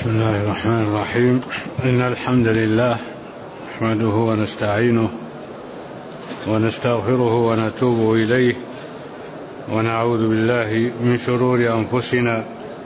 بسم الله الرحمن الرحيم. إن الحمد لله نحمده ونستعينه ونستغفره ونتوب إليه ونعوذ بالله من شرور أنفسنا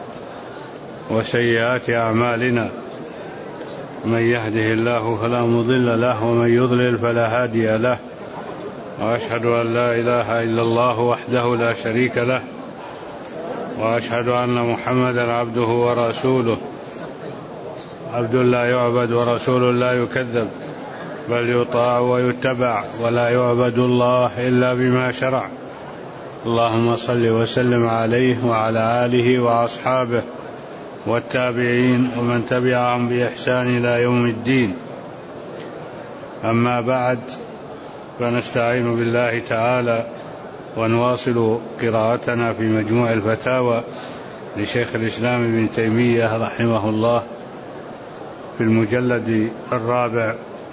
وسيئات أعمالنا، من يهده الله فلا مضل له ومن يضلل فلا هادي له، وأشهد أن لا إله إلا الله وحده لا شريك له، وأشهد أن محمدا عبده ورسوله، عبد لا يعبد ورسول لا يكذب، بل يطاع ويتبع، ولا يعبد الله إلا بما شرع. اللهم صل وسلم عليه وعلى آله وأصحابه والتابعين ومن تبعهم بإحسان إلى يوم الدين. أما بعد، فنستعين بالله تعالى ونواصل قراءتنا في مجموع الفتاوى لشيخ الإسلام ابن تيمية رحمه الله في المجلد الرابع.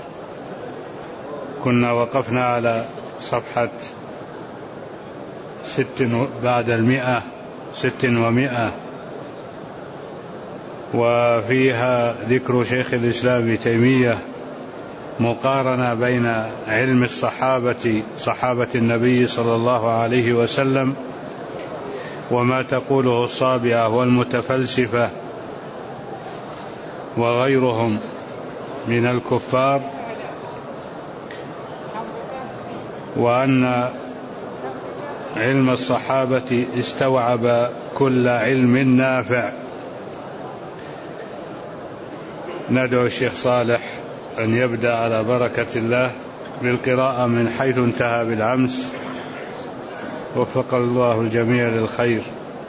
كنا وقفنا على صفحة 6 بعد 600، وفيها ذكر شيخ الإسلام ابن تيمية مقارنة بين علم صحابة النبي صلى الله عليه وسلم وما تقوله الصابئة والمتفلسفة وغيرهم من الكفار، وأن علم الصحابة استوعب كل علم نافع. ندعو الشيخ صالح أن يبدأ على بركة الله بالقراءة من حيث انتهى بالأمس، وفق الله الجميع للخير.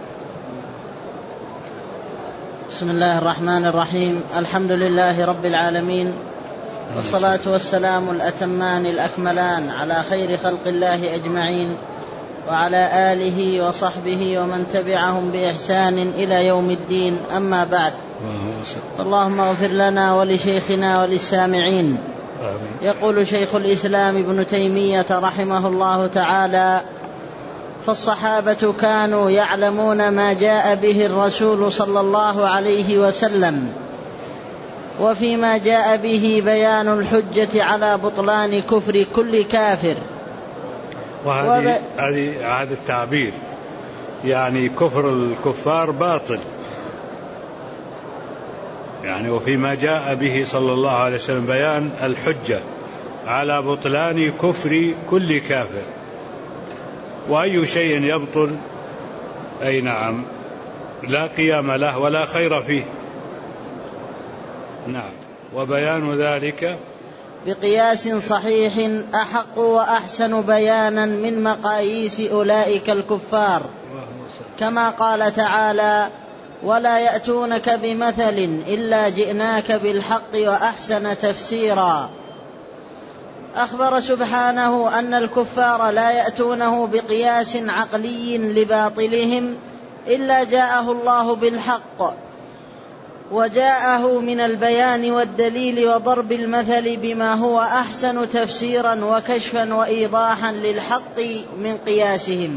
بسم الله الرحمن الرحيم. الحمد لله رب العالمين، والصلاة والسلام الأتمان الأكملان على خير خلق الله أجمعين، وعلى آله وصحبه ومن تبعهم بإحسان إلى يوم الدين. أما بعد، اللهم اغفر لنا ولشيخنا وللسامعين. يقول شيخ الإسلام ابن تيمية رحمه الله تعالى: فالصحابة كانوا يعلمون ما جاء به الرسول صلى الله عليه وسلم، وفيما جاء به بيان الحجة على بطلان كفر كل كافر. هذا التعبير يعني كفر الكفار باطل، يعني وفيما جاء به صلى الله عليه وسلم بيان الحجة على بطلان كفر كل كافر. وأي شيء يبطل أي نعم لا قيام له ولا خير فيه. نعم، وبيان ذلك بقياس صحيح أحق وأحسن بيانا من مقاييس أولئك الكفار، كما قال تعالى: ولا يأتونك بمثل إلا جئناك بالحق وأحسن تفسيرا. أخبر سبحانه أن الكفار لا يأتونه بقياس عقلي لباطلهم إلا جاءه الله بالحق، وجاءه من البيان والدليل وضرب المثل بما هو أحسن تفسيرا وكشفا وإيضاحا للحق من قياسهم.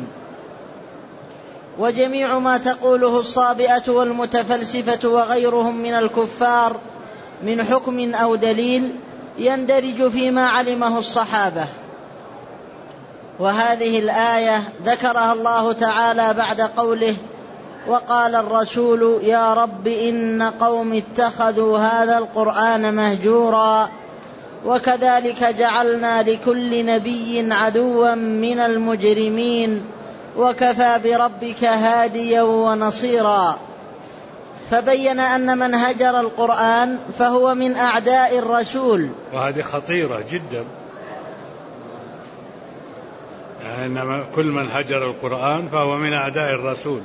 وجميع ما تقوله الصابئة والمتفلسفة وغيرهم من الكفار من حكم أو دليل يندرج فيما علمه الصحابة. وهذه الآية ذكرها الله تعالى بعد قوله: وقال الرسول يا رب إن قوم اتخذوا هذا القرآن مهجورا، وكذلك جعلنا لكل نبي عدوا من المجرمين، وكفى بربك هاديا ونصيرا. فبين أن من هجر القرآن فهو من أعداء الرسول. وهذه خطيرة جدا، يعني كل من هجر القرآن فهو من أعداء الرسول.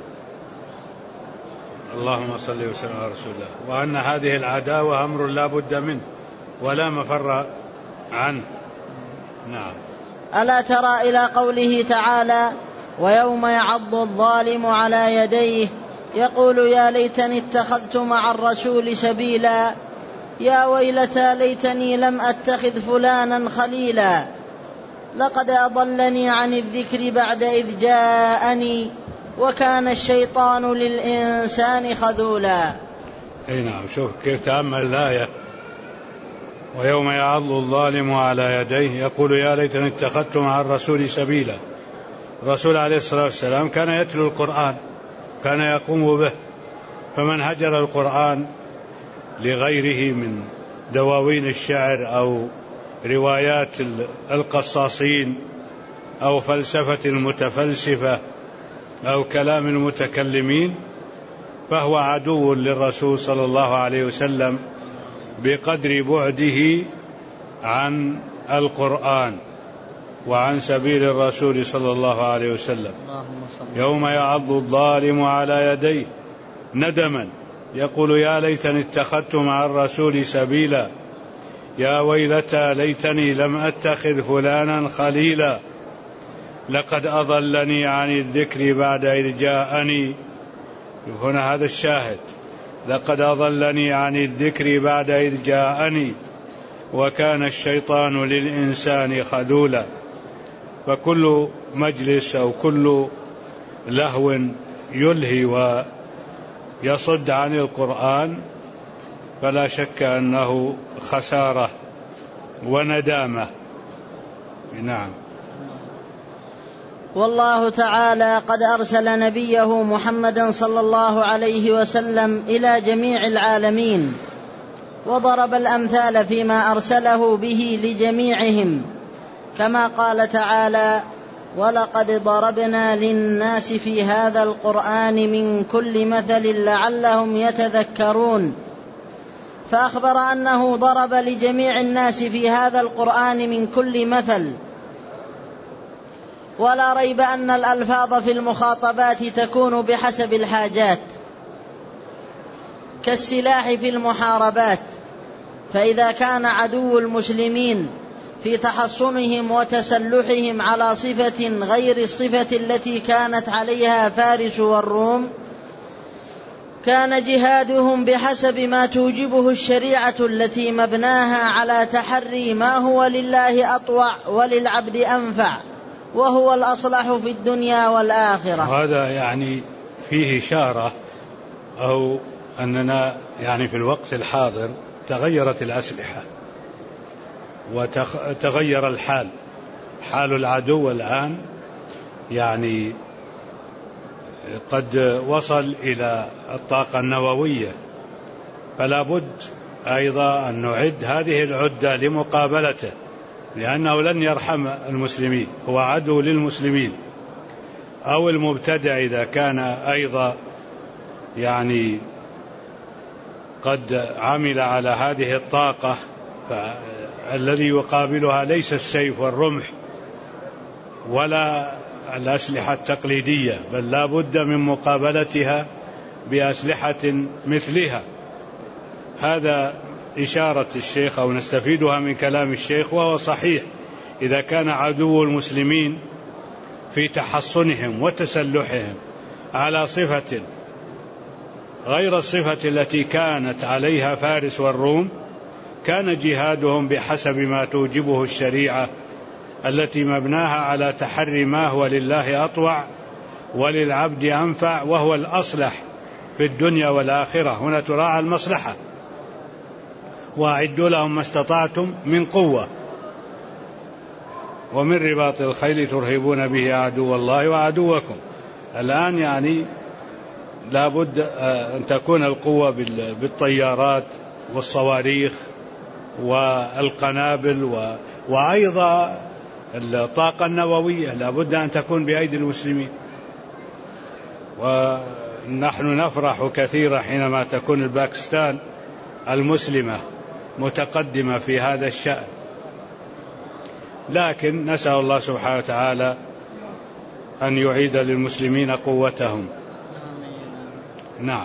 اللهم صل وسلم على رسول الله. وأن هذه العداوة أمر لا بد منه ولا مفر عنه. نعم. ألا ترى إلى قوله تعالى: ويوم يعض الظالم على يديه يقول يا ليتني اتخذت مع الرسول سبيلا، يا ويلتى ليتني لم أتخذ فلانا خليلا، لقد أضلني عن الذكر بعد إذ جاءني، وكان الشيطان للإنسان خذولا. أي نعم. شوف كيف تأمل الآية: ويوم يعض الظالم على يديه يقول يا ليتني اتخذت مع الرسول سبيلا. الرسول عليه الصلاة والسلام كان يتلو القرآن، كان يقوم به، فمن هجر القرآن لغيره من دواوين الشعر أو روايات القصاصين أو فلسفة المتفلسفة أو كلام المتكلمين فهو عدو للرسول صلى الله عليه وسلم بقدر بعده عن القرآن وعن سبيل الرسول صلى الله عليه وسلم. يوم يعض الظالم على يديه ندما يقول يا ليتني اتخذت مع الرسول سبيلا يا ويلتى ليتني لم أتخذ فلانا خليلا لقد أضلني عن الذكر بعد إذ جاءني. هنا هذا الشاهد: لقد أضلني عن الذكر بعد إذ جاءني وكان الشيطان للإنسان خذولا. فكل مجلس أو كل لهو يلهي ويصد عن القرآن فلا شك أنه خسارة وندامة. نعم. والله تعالى قد أرسل نبيه محمدا صلى الله عليه وسلم إلى جميع العالمين، وضرب الأمثال فيما أرسله به لجميعهم، كما قال تعالى: ولقد ضربنا للناس في هذا القرآن من كل مثل لعلهم يتذكرون. فأخبر أنه ضرب لجميع الناس في هذا القرآن من كل مثل. ولا ريب أن الألفاظ في المخاطبات تكون بحسب الحاجات، كالسلاح في المحاربات، فإذا كان عدو المسلمين في تحصنهم وتسلحهم على صفة غير الصفة التي كانت عليها فارس والروم كان جهادهم بحسب ما توجبه الشريعة التي مبناها على تحري ما هو لله أطوع وللعبد أنفع وهو الأصلح في الدنيا والآخرة. هذا يعني فيه إشارة أو أننا يعني في الوقت الحاضر تغيرت الأسلحة وتغير الحال، حال العدو الآن يعني قد وصل إلى الطاقة النووية، فلا بد أيضا أن نعد هذه العدة لمقابلته، لأنه لن يرحم المسلمين، هو عدو للمسلمين. أو المبتدع إذا كان أيضا يعني قد عمل على هذه الطاقة، فالذي يقابلها ليس السيف والرمح ولا الأسلحة التقليدية، بل لا بد من مقابلتها بأسلحة مثلها. هذا إشارة الشيخ أو نستفيدها من كلام الشيخ، وهو صحيح. إذا كان عدو المسلمين في تحصنهم وتسلحهم على صفة غير الصفة التي كانت عليها فارس والروم كان جهادهم بحسب ما توجبه الشريعة التي مبناها على تحري ما هو لله أطوع وللعبد أنفع وهو الأصلح في الدنيا والآخرة. هنا تراعى المصلحة: وأعدوا لهم ما استطعتم من قوة ومن رباط الخيل ترهبون به عدو الله وعدوكم. الآن يعني لا بد أن تكون القوة بالطيارات والصواريخ والقنابل وأيضا الطاقة النووية لا بد أن تكون بأيدي المسلمين. ونحن نفرح كثيرا حينما تكون الباكستان المسلمة متقدمة في هذا الشأن، لكن نسأل الله سبحانه وتعالى أن يعيد للمسلمين قوتهم. نعم.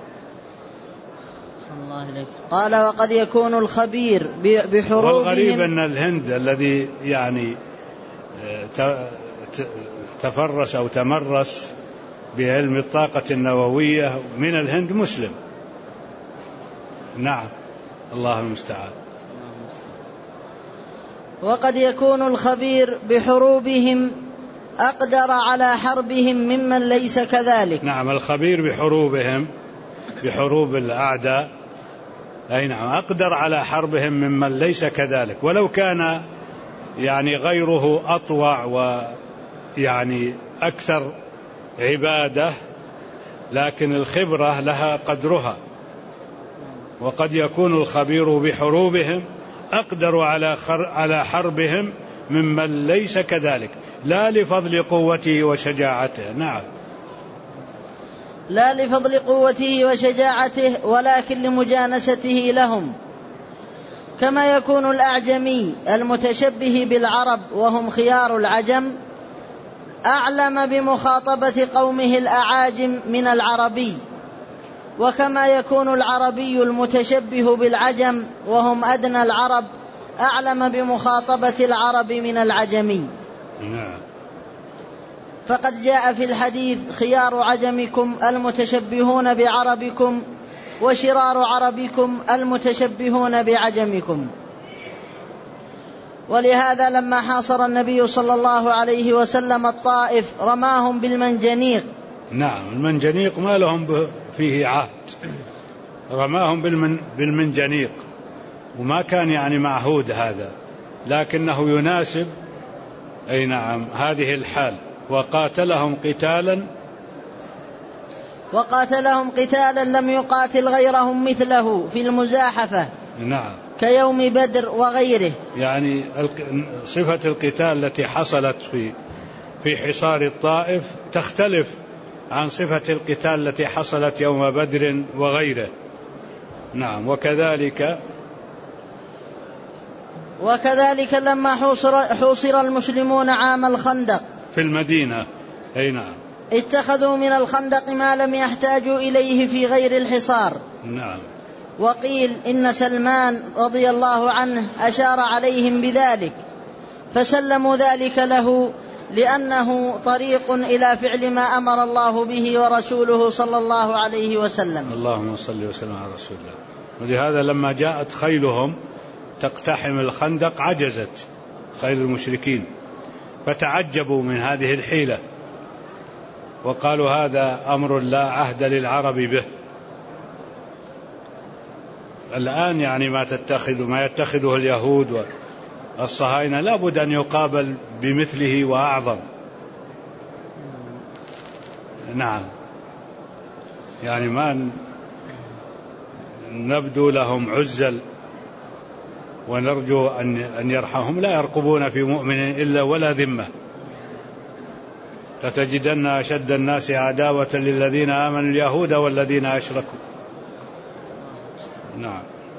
قال: وقد يكون الخبير بحروبهم. والغريب أن الهند الذي يعني تفرس أو تمرس بعلم الطاقة النووية من الهند مسلم. نعم، الله المستعان. وقد يكون الخبير بحروبهم أقدر على حربهم ممن ليس كذلك. نعم، الخبير بحروبهم بحروب الأعداء، أي نعم، أقدر على حربهم ممن ليس كذلك، ولو كان يعني غيره أطوع ويعني أكثر عبادة، لكن الخبرة لها قدرها، وقد يكون الخبير بحروبهم أقدر على حربهم ممن ليس كذلك، لا لفضل قوته وشجاعته. نعم، لا لفضل قوته وشجاعته، ولكن لمجانسته لهم، كما يكون الأعجمي المتشبه بالعرب وهم خيار العجم أعلم بمخاطبة قومه الأعاجم من العربي، وكما يكون العربي المتشبه بالعجم وهم أدنى العرب أعلم بمخاطبة العرب من العجمي. فقد جاء في الحديث: خيار عجمكم المتشبهون بعربكم، وشرار عربكم المتشبهون بعجمكم. ولهذا لما حاصر النبي صلى الله عليه وسلم الطائف رماهم بالمنجنيق. نعم، المنجنيق ما لهم فيه عهد، رماهم بالمنجنيق، وما كان يعني معهود هذا، لكنه يناسب أي نعم هذه الحال. وقاتلهم قتالا لم يقاتل غيرهم مثله في المزاحفة. نعم، كيوم بدر وغيره. يعني صفة القتال التي حصلت في حصار الطائف تختلف عن صفة القتال التي حصلت يوم بدر وغيره. نعم، وكذلك لما حوصر المسلمون عام الخندق في المدينة، أي نعم، اتخذوا من الخندق ما لم يحتاجوا إليه في غير الحصار. نعم. وقيل إن سلمان رضي الله عنه أشار عليهم بذلك، فسلموا ذلك له، لأنه طريق إلى فعل ما أمر الله به ورسوله صلى الله عليه وسلم. اللهم صل وسلم على رسول الله. ولهذا لما جاءت خيلهم تقتحم الخندق عجزت خيل المشركين، فتعجبوا من هذه الحيلة وقالوا هذا أمر لا عهد للعرب به. الآن يعني ما يتخذه اليهود والصهاينة لا بد أن يقابل بمثله وأعظم. نعم، يعني ما نبدو لهم عزل ونرجو أن يرحمهم، لا يرقبون في مؤمن إلا ولا ذمة. لتجدن أشد الناس عداوة للذين آمنوا اليهود والذين أشركوا. نعم.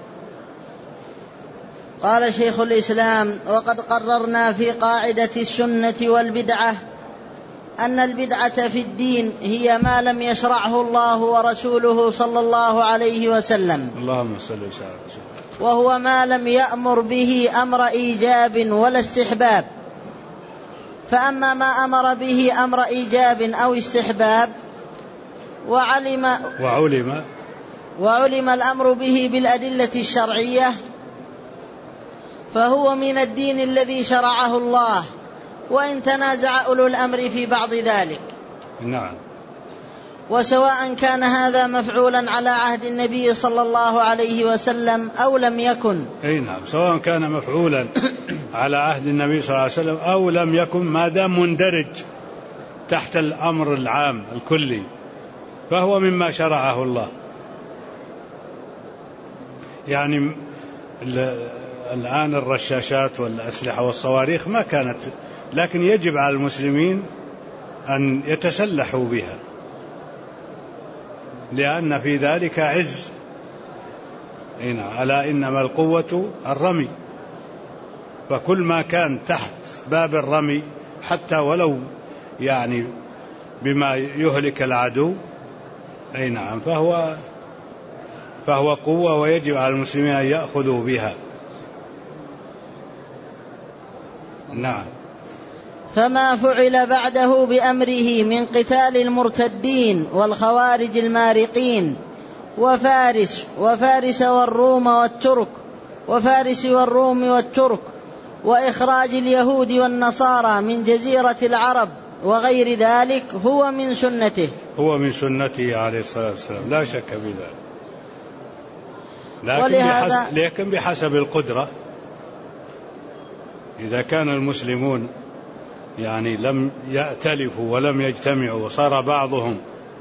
قال شيخ الإسلام: وقد قررنا في قاعدة السنة والبدعة أن البدعة في الدين هي ما لم يشرعه الله ورسوله صلى الله عليه وسلم، اللهم صل وسلم، وهو ما لم يأمر به أمر إيجاب ولا استحباب. فأما ما أمر به أمر إيجاب أو استحباب وعلم الأمر به بالأدلة الشرعية فهو من الدين الذي شرعه الله، وإن تنازع أولو الأمر في بعض ذلك. نعم. وسواء كان هذا مفعولا على عهد النبي صلى الله عليه وسلم أو لم يكن. أي نعم، سواء كان مفعولا على عهد النبي صلى الله عليه وسلم أو لم يكن، ما دام مندرج تحت الأمر العام الكلي فهو مما شرعه الله. يعني الآن الرشاشات والأسلحة والصواريخ ما كانت، لكن يجب على المسلمين أن يتسلحوا بها، لأن في ذلك عز. ألا إنما القوة الرمي، فكل ما كان تحت باب الرمي حتى ولو يعني بما يهلك العدو، أي نعم، فهو قوة، ويجب على المسلمين أن يأخذوا بها. نعم. فما فعل بعده بأمره من قتال المرتدين والخوارج المارقين وفارس والروم والترك وإخراج اليهود والنصارى من جزيرة العرب وغير ذلك هو من سنته. هو من سنته عليه الصلاة والسلام، لا شك في ذلك. لكن بحسب القدرة. إذا كان المسلمون يعني لم يأتلفوا ولم يجتمعوا وصار بعضهم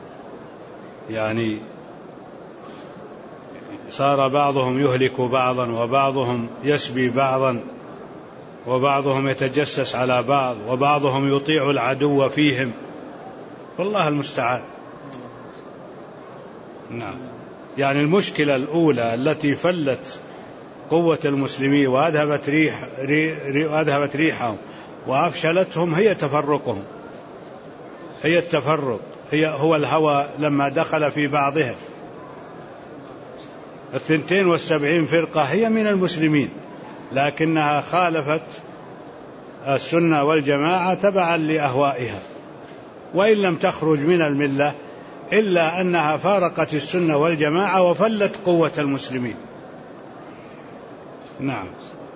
يهلك بعضا، وبعضهم يسبي بعضا، وبعضهم يتجسس على بعض، وبعضهم يطيع العدو فيهم، والله المستعان. نعم. يعني المشكلة الأولى التي فلت قوة المسلمين وأذهبت ريحهم وأفشلتهم هي تفرقهم، هي التفرق، هو الهوى لما دخل في بعضهم. 72 فرقة هي من المسلمين، لكنها خالفت السنة والجماعة تبعا لأهوائها، وإن لم تخرج من الملة إلا أنها فارقت السنة والجماعة وفلت قوة المسلمين. نعم.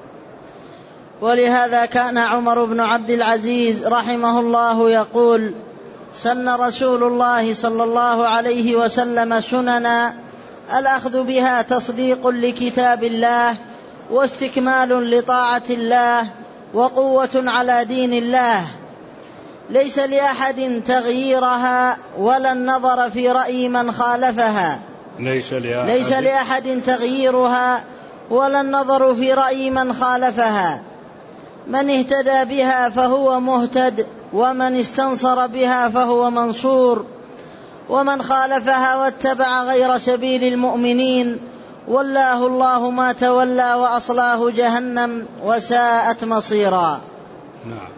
ولهذا كان عمر بن عبد العزيز رحمه الله يقول: سن رسول الله صلى الله عليه وسلم سننا الأخذ بها تصديق لكتاب الله واستكمال لطاعة الله وقوة على دين الله، ليس لأحد تغييرها ولا النظر في رأي من خالفها. ليس لأحد تغييرها ولا النظر في رأي من خالفها. من اهتدى بها فهو مهتد، ومن استنصر بها فهو منصور، ومن خالفها واتبع غير سبيل المؤمنين والله الله ما تولى وأصلاه جهنم وساءت مصيرا. نعم.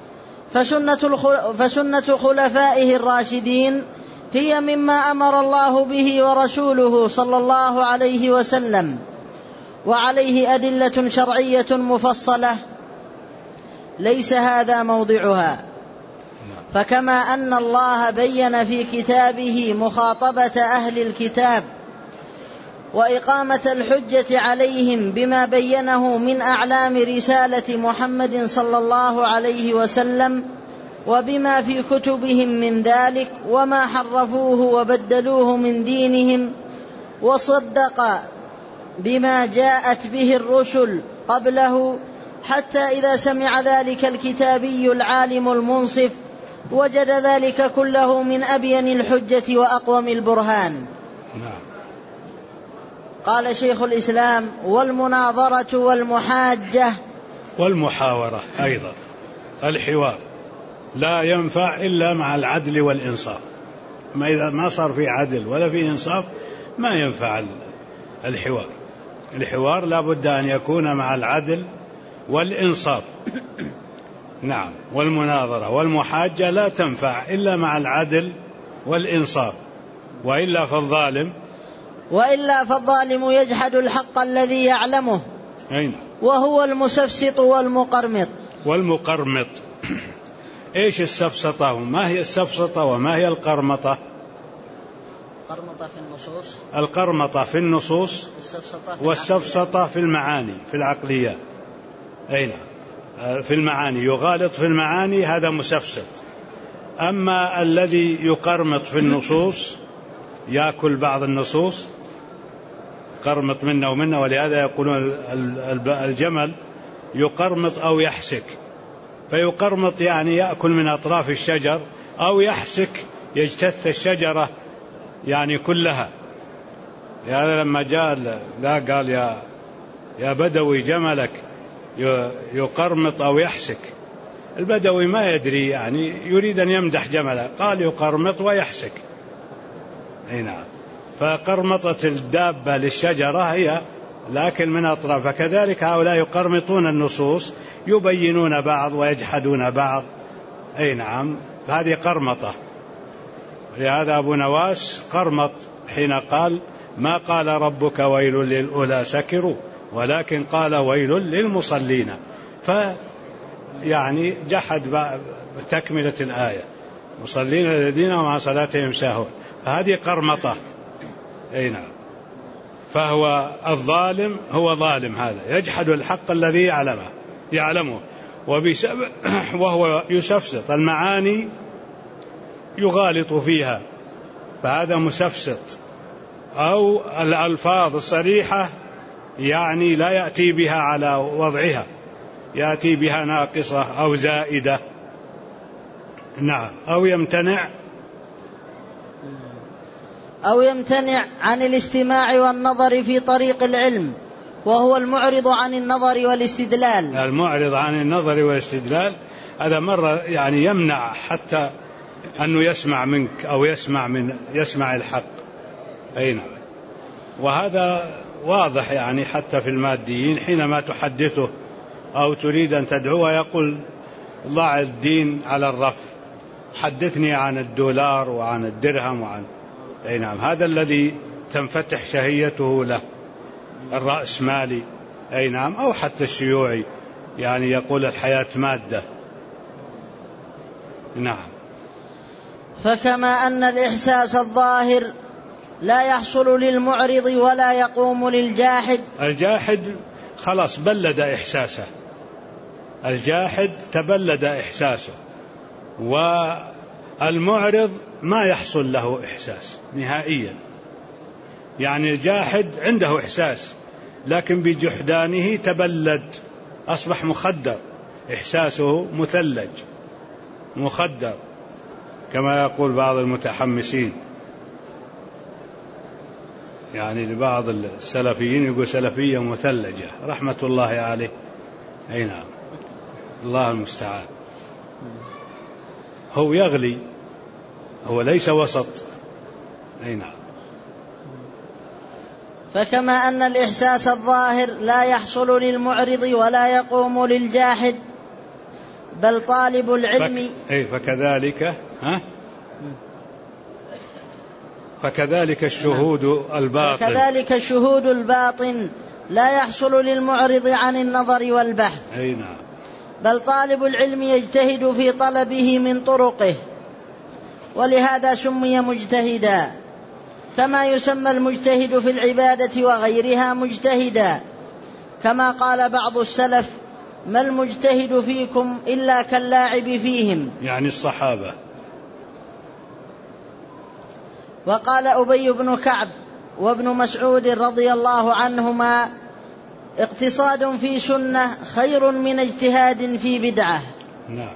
فسنة خلفائه الراشدين هي مما أمر الله به ورسوله صلى الله عليه وسلم، وعليه أدلة شرعية مفصلة ليس هذا موضعها. فكما أن الله بين في كتابه مخاطبة أهل الكتاب وإقامة الحجة عليهم بما بينه من أعلام رسالة محمد صلى الله عليه وسلم وبما في كتبهم من ذلك وما حرفوه وبدلوه من دينهم، وصدق بما جاءت به الرسل قبله، حتى إذا سمع ذلك الكتابي العالم المنصف وجد ذلك كله من أبين الحجة وأقوم البرهان. قال شيخ الإسلام: والمناظرة والمحاجة والمحاورة أيضا، الحوار لا ينفع إلا مع العدل والإنصاف. ما إذا ما صار في عدل ولا في إنصاف ما ينفع الحوار. الحوار لا بد أن يكون مع العدل والإنصاف. نعم. والمناظرة والمحاجة لا تنفع إلا مع العدل والإنصاف، وإلا فالظالم يجحد الحق الذي يعلمه. أين؟ وهو المسفسط والمقرمط. إيش السفسطة وما هي السفسطة وما هي القرمطة؟ القرمطة في النصوص والسفسطة في المعاني، في العقليات. أين؟ في المعاني، يغالط في المعاني، هذا مسفسط. أما الذي يقرمط في النصوص يأكل بعض النصوص، قرمط منا ومنا، ولهذا يقولون الجمل يقرمط أو يحسك. فيقرمط يعني يأكل من أطراف الشجر، أو يحسك يجتث الشجرة يعني كلها. لهذا لما جاء قال يا بدوي جملك يقرمط أو يحسك. البدوي ما يدري، يعني يريد أن يمدح جمله، قال يقرمط ويحسك. نعم. فقرمطة الدابة للشجرة هي لكن من أطراف. فكذلك هؤلاء يقرمطون النصوص، يبينون بعض ويجحدون بعض. أي نعم، هذه قرمطة. لهذا أبو نواس قرمط حين قال: ما قال ربك ويل للأولى سكروا، ولكن قال ويل للمصلين. يعني جحد تكملة الآية: مصلين الذين مع صلاتهم ساهون. فهذه قرمطة. أي نعم. فهو الظالم هو ظالم، هذا يجحد الحق الذي يعلمه، وهو يسفسط المعاني يغالط فيها، فهذا مسفسط. أو الألفاظ الصريحة يعني لا يأتي بها على وضعها، يأتي بها ناقصة أو زائدة. نعم. أو يمتنع عن الاستماع والنظر في طريق العلم، وهو المعرض عن النظر والاستدلال. المعرض عن النظر والاستدلال هذا مرة يعني يمنع حتى أنه يسمع منك أو يسمع الحق. أي نعم. وهذا واضح يعني حتى في الماديين، حينما تحدثه أو تريد أن تدعوه يقول ضع الدين على الرف، حدثني عن الدولار وعن الدرهم وعن. أي نعم. هذا الذي تنفتح شهيته له، الرأسمالي. أي نعم. أو حتى الشيوعي يعني يقول الحياة مادة. نعم. فكما أن الإحساس الظاهر لا يحصل للمعرض ولا يقوم للجاحد. الجاحد خلاص بلد إحساسه، الجاحد تبلد إحساسه، والمعرض ما يحصل له إحساس نهائيا. يعني الجاحد عنده إحساس لكن بجحدانه تبلد، أصبح مخدر، إحساسه مثلج مخدر كما يقول بعض المتحمسين. يعني لبعض السلفيين يقول سلفية مثلجة رحمة الله عليه. أي نعم. الله المستعان. هو يغلي، هو ليس وسط. أي نعم. فكما أن الإحساس الظاهر لا يحصل للمعرض ولا يقوم للجاحد، بل طالب العلم فكذلك الشهود الباطن لا يحصل للمعرض عن النظر والبحث. أي نعم. بل طالب العلم يجتهد في طلبه من طرقه، ولهذا سمي مجتهدا، كما يسمى المجتهد في العبادة وغيرها مجتهدا، كما قال بعض السلف: ما المجتهد فيكم إلا كاللاعب فيهم، يعني الصحابة. وقال أبي بن كعب وابن مسعود رضي الله عنهما: اقتصاد في سنة خير من اجتهاد في بدعة. نعم.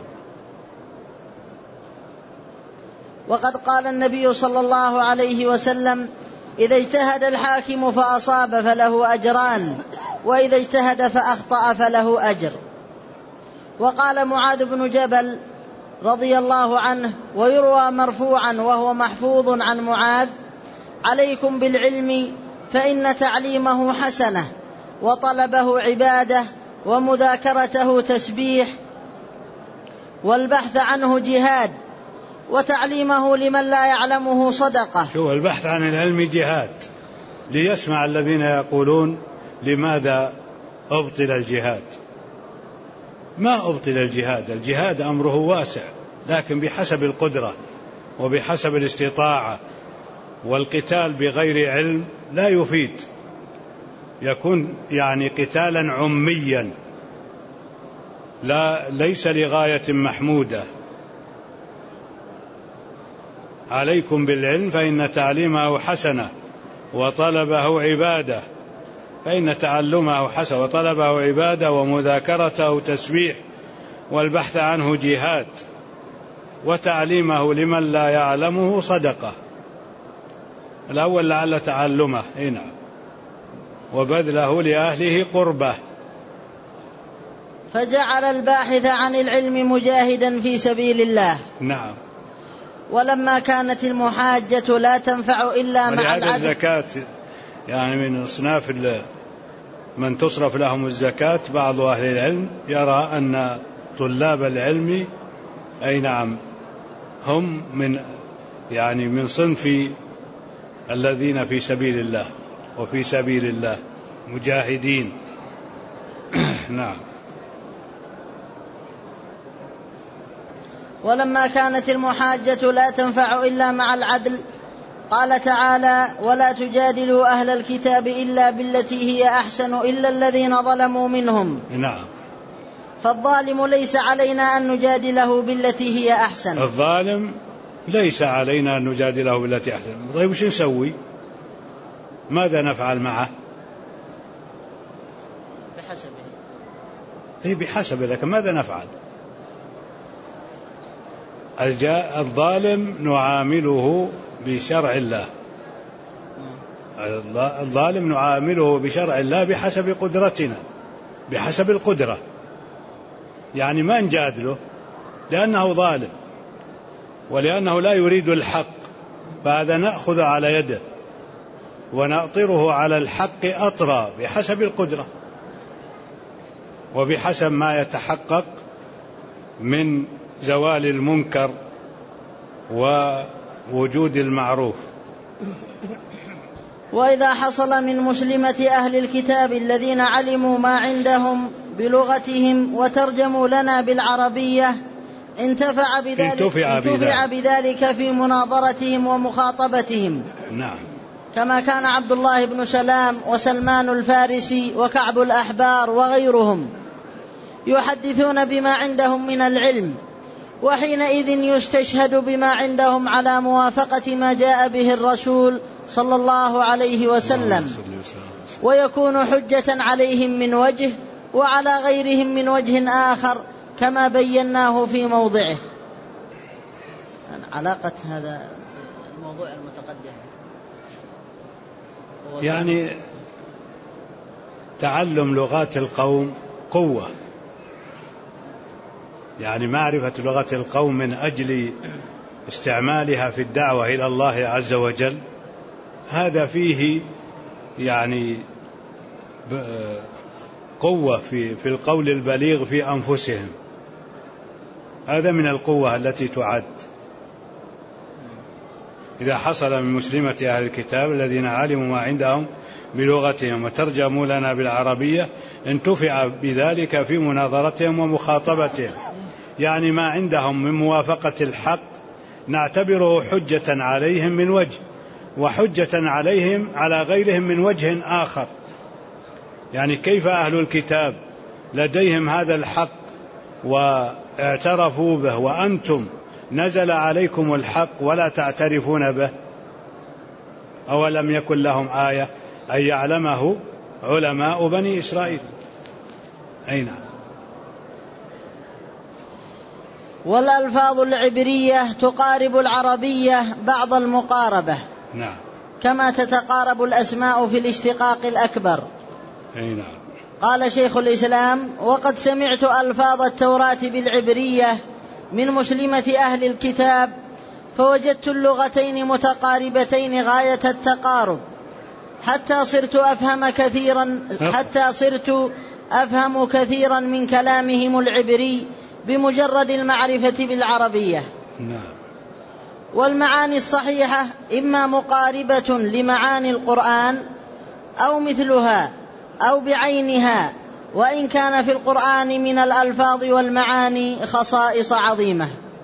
وقد قال النبي صلى الله عليه وسلم: إذا اجتهد الحاكم فأصاب فله أجران، وإذا اجتهد فأخطأ فله أجر. وقال معاذ بن جبل رضي الله عنه، ويروى مرفوعا وهو محفوظ عن معاذ: عليكم بالعلم فإن تعليمه حسنة، وطلبه عبادة، ومذاكرته تسبيح، والبحث عنه جهاد، وتعليمه لمن لا يعلمه صدقة. شو البحث عن العلم جهاد، ليسمع الذين يقولون لماذا أبطل الجهاد. ما أبطل الجهاد، الجهاد أمره واسع، لكن بحسب القدرة وبحسب الاستطاعة. والقتال بغير علم لا يفيد، يكون يعني قتالا عميا ليس لغاية محمودة. عليكم بالعلم فإن تعليمه حسنة وطلبه عبادة، فإن تعلمه حسنة وطلبه عبادة، ومذاكرته تسبيح، والبحث عنه جهاد، وتعليمه لمن لا يعلمه صدقة. الأول لعل تعلمه هنا، وبذله لأهله قربة. فجعل الباحث عن العلم مجاهدا في سبيل الله. نعم. ولما كانت المحاجة لا تنفع إلا مع العدل. الزكاة يعني من أصناف من تصرف لهم الزكاة، بعض أهل العلم يرى أن طلاب العلم أي نعم هم من صنف الذين في سبيل الله وفي سبيل الله مجاهدين. نعم. ولما كانت المحاجة لا تنفع إلا مع العدل، قال تعالى: ولا تجادلوا أهل الكتاب إلا بالتي هي أحسن إلا الذين ظلموا منهم. نعم. فالظالم ليس علينا أن نجادله بالتي هي أحسن. الظالم ليس علينا أن نجادله بالتي أحسن. طيب وش نسوي؟ ماذا نفعل معه؟ بحسبه لكن ماذا نفعل؟ الظالم نعامله بشرع الله، الظالم نعامله بشرع الله بحسب قدرتنا، بحسب القدرة، يعني ما نجادله لأنه ظالم ولأنه لا يريد الحق، فهذا نأخذ على يده ونأطره على الحق أطرا بحسب القدرة وبحسب ما يتحقق من زوال المنكر ووجود المعروف. وإذا حصل من مسلمة أهل الكتاب الذين علموا ما عندهم بلغتهم وترجموا لنا بالعربية انتفع بذلك في مناظرتهم ومخاطبتهم. نعم. كما كان عبد الله بن سلام وسلمان الفارسي وكعب الأحبار وغيرهم يحدثون بما عندهم من العلم، وحينئذ يستشهد بما عندهم على موافقة ما جاء به الرسول صلى الله عليه وسلم، ويكون حجة عليهم من وجه وعلى غيرهم من وجه آخر كما بيناه في موضعه. علاقة هذا الموضوع المتقدم يعني تعلم لغات القوم قوة، يعني معرفة لغة القوم من أجل استعمالها في الدعوة إلى الله عز وجل، هذا فيه يعني قوة في القول البليغ في أنفسهم، هذا من القوة التي تعد. إذا حصل من مسلمة أهل الكتاب الذين علموا ما عندهم بلغتهم وترجموا لنا بالعربية انتفع بذلك في مناظرتهم ومخاطبتهم، يعني ما عندهم من موافقة الحق نعتبره حجة عليهم من وجه وحجة عليهم على غيرهم من وجه آخر. يعني كيف أهل الكتاب لديهم هذا الحق واعترفوا به وأنتم نزل عليكم الحق ولا تعترفون به؟ أولم يكن لهم آية أن يعلمه علماء بني إسرائيل؟ أين؟ والألفاظ العبرية تقارب العربية بعض المقاربة. نعم. كما تتقارب الأسماء في الاشتقاق الأكبر. نعم. قال شيخ الإسلام: وقد سمعت ألفاظ التوراة بالعبرية من مسلمة أهل الكتاب فوجدت اللغتين متقاربتين غاية التقارب حتى صرت أفهم كثيرا من كلامهم العبري بمجرد المعرفة بالعربية. نعم. والمعاني الصحيحة إما مقاربة لمعاني القرآن أو مثلها أو بعينها، وإن كان في القرآن من الألفاظ والمعاني خصائص عظيمة.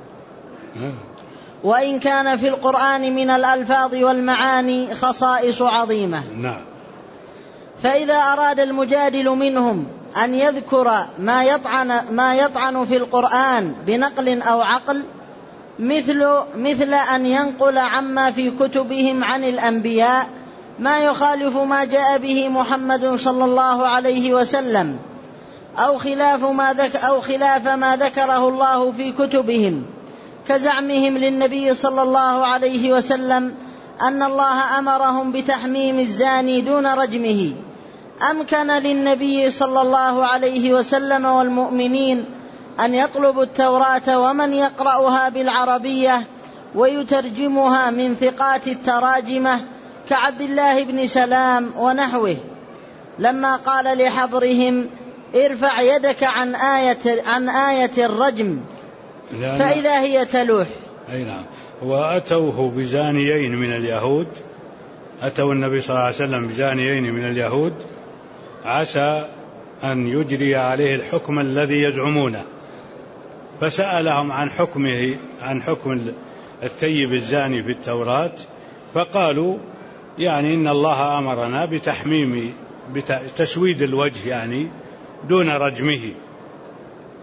نعم. فإذا أراد المجادل منهم أن يذكر ما يطعن في القرآن بنقل أو عقل، مثل أن ينقل عما في كتبهم عن الأنبياء ما يخالف ما جاء به محمد صلى الله عليه وسلم، أو خلاف ما ذكره الله في كتبهم، كزعمهم للنبي صلى الله عليه وسلم أن الله أمرهم بتحميم الزاني دون رجمه. أمكن للنبي صلى الله عليه وسلم والمؤمنين أن يطلبوا التوراة ومن يقرأها بالعربية ويترجمها من ثقات التراجمة كعبد الله بن سلام ونحوه، لما قال لحبرهم: ارفع يدك عن آية الرجم فإذا هي تلوح. أي نعم. وأتوه بزانيين من اليهود، أتوا النبي صلى الله عليه وسلم بزانيين من اليهود عسى أن يجري عليه الحكم الذي يزعمونه، فسألهم عن حكم الثيب الزاني في التوراة، فقالوا يعني إن الله أمرنا بتحميم بتسويد الوجه يعني دون رجمه.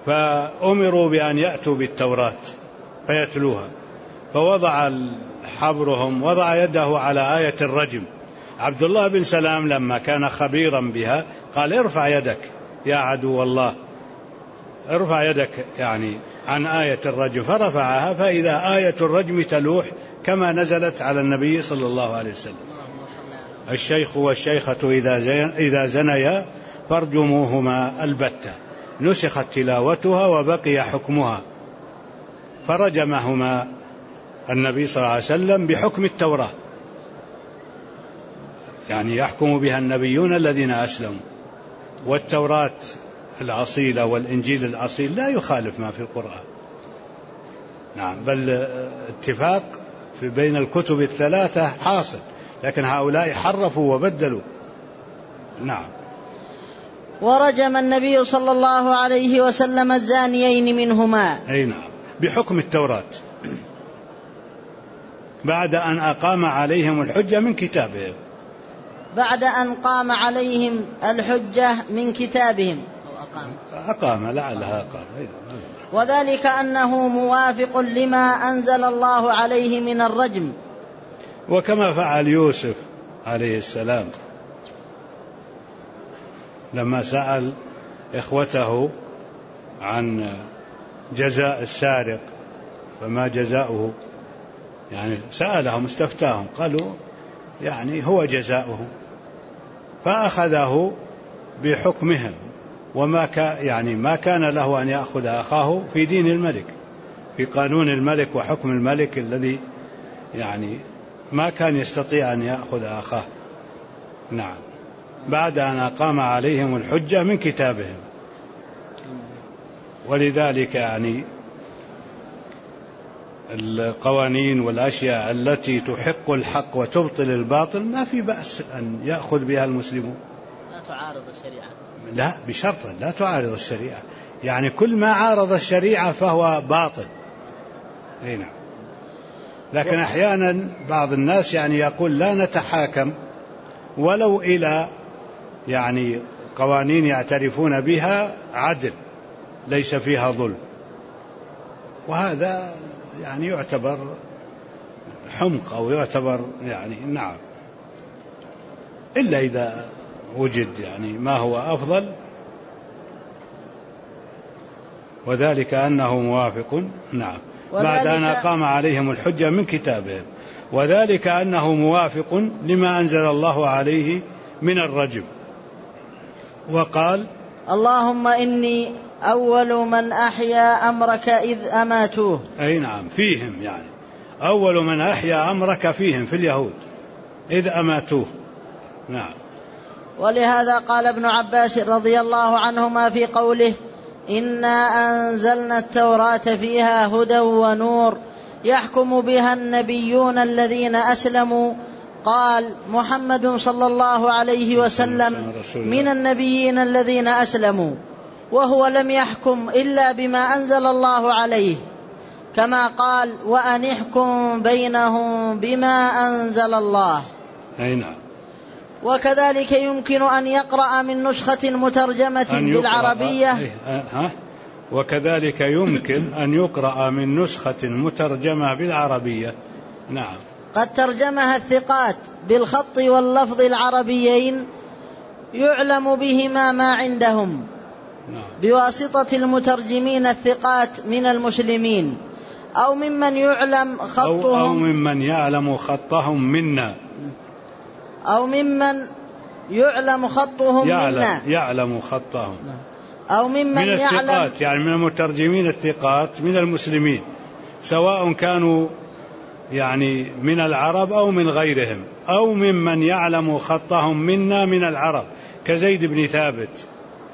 فأمروا بأن يأتوا بالتوراة فيتلوها، فوضع حبرهم وضع يده على آية الرجم. عبد الله بن سلام لما كان خبيرا بها قال ارفع يدك يا عدو الله، ارفع يدك يعني عن آية الرجم، فرفعها فإذا آية الرجم تلوح كما نزلت على النبي صلى الله عليه وسلم. الشيخ والشيخة إذا زنيا فارجموهما البتة، نسخت تلاوتها وبقي حكمها، فرجمهما النبي صلى الله عليه وسلم بحكم التوراة، يعني يحكم بها النبيون الذين أسلموا، والتوراة الأصيلة والإنجيل الأصيل لا يخالف ما في القرآن. نعم، بل اتفاق بين الكتب الثلاثة حاصل، لكن هؤلاء حرفوا وبدلوا. نعم. ورجم النبي صلى الله عليه وسلم الزانيين منهما. أي نعم، بحكم التوراة بعد أن أقام عليهم الحجة من كتابهم. بعد أن قام عليهم الحجة من كتابهم. أقام لعلها أقام. وذلك أنه موافق لما أنزل الله عليه من الرجم، وكما فعل يوسف عليه السلام لما سأل إخوته عن جزاء السارق فما جزاؤه، يعني سألهم استفتاهم قالوا يعني هو جزاؤه، فأخذه بحكمهم، ما كان له أن يأخذ أخاه في دين الملك، في قانون الملك وحكم الملك الذي يعني ما كان يستطيع أن يأخذ أخاه. نعم، بعد أن أقام عليهم الحجة من كتابهم. ولذلك يعني القوانين والأشياء التي تحق الحق وتبطل الباطل ما في بأس أن يأخذ بها المسلمون. لا تعارض الشريعة. لا، بشرط لا تعارض الشريعة، يعني كل ما عارض الشريعة فهو باطل. نعم. لكن أحيانا بعض الناس يعني يقول لا نتحاكم ولو إلى يعني قوانين يعترفون بها عدل ليس فيها ظلم، وهذا يعني يعتبر حمق أو يعتبر يعني نعم، إلا إذا وجد يعني ما هو أفضل. وذلك أنه موافق. نعم، بعد أن أقام عليهم الحجة من كتابهم، وذلك أنه موافق لما أنزل الله عليه من الرجم. وقال اللهم إني أول من أحيا أمرك إذ أماتوه. أي نعم، فيهم يعني أول من أحيا أمرك فيهم في اليهود إذ أماتوه. نعم. ولهذا قال ابن عباس رضي الله عنهما في قوله إنا أنزلنا التوراة فيها هدى ونور يحكم بها النبيون الذين أسلموا، قال محمد صلى الله عليه وسلم من النبيين الذين أسلموا، وهو لم يحكم إلا بما أنزل الله عليه، كما قال وأن احكم بينهم بما أنزل الله. أي نعم. وكذلك يمكن أن يقرأ من نسخة مترجمة بالعربية. وكذلك يمكن أن يقرأ من نسخة مترجمة بالعربية. نعم. قد ترجمها الثقات بالخط واللفظ العربيين يعلم بهما ما عندهم بواسطة المترجمين الثقات من المسلمين أو ممن يعلم خطهم أو ممن يعلم خطهم منا، أو ممن يعلم خطهم منا، يعلم خطهم، أو ممن من الثقات يعني من المترجمين الثقات من المسلمين، سواء كانوا يعني من العرب أو من غيرهم، أو ممن يعلم خطهم منا من العرب كزيد بن ثابت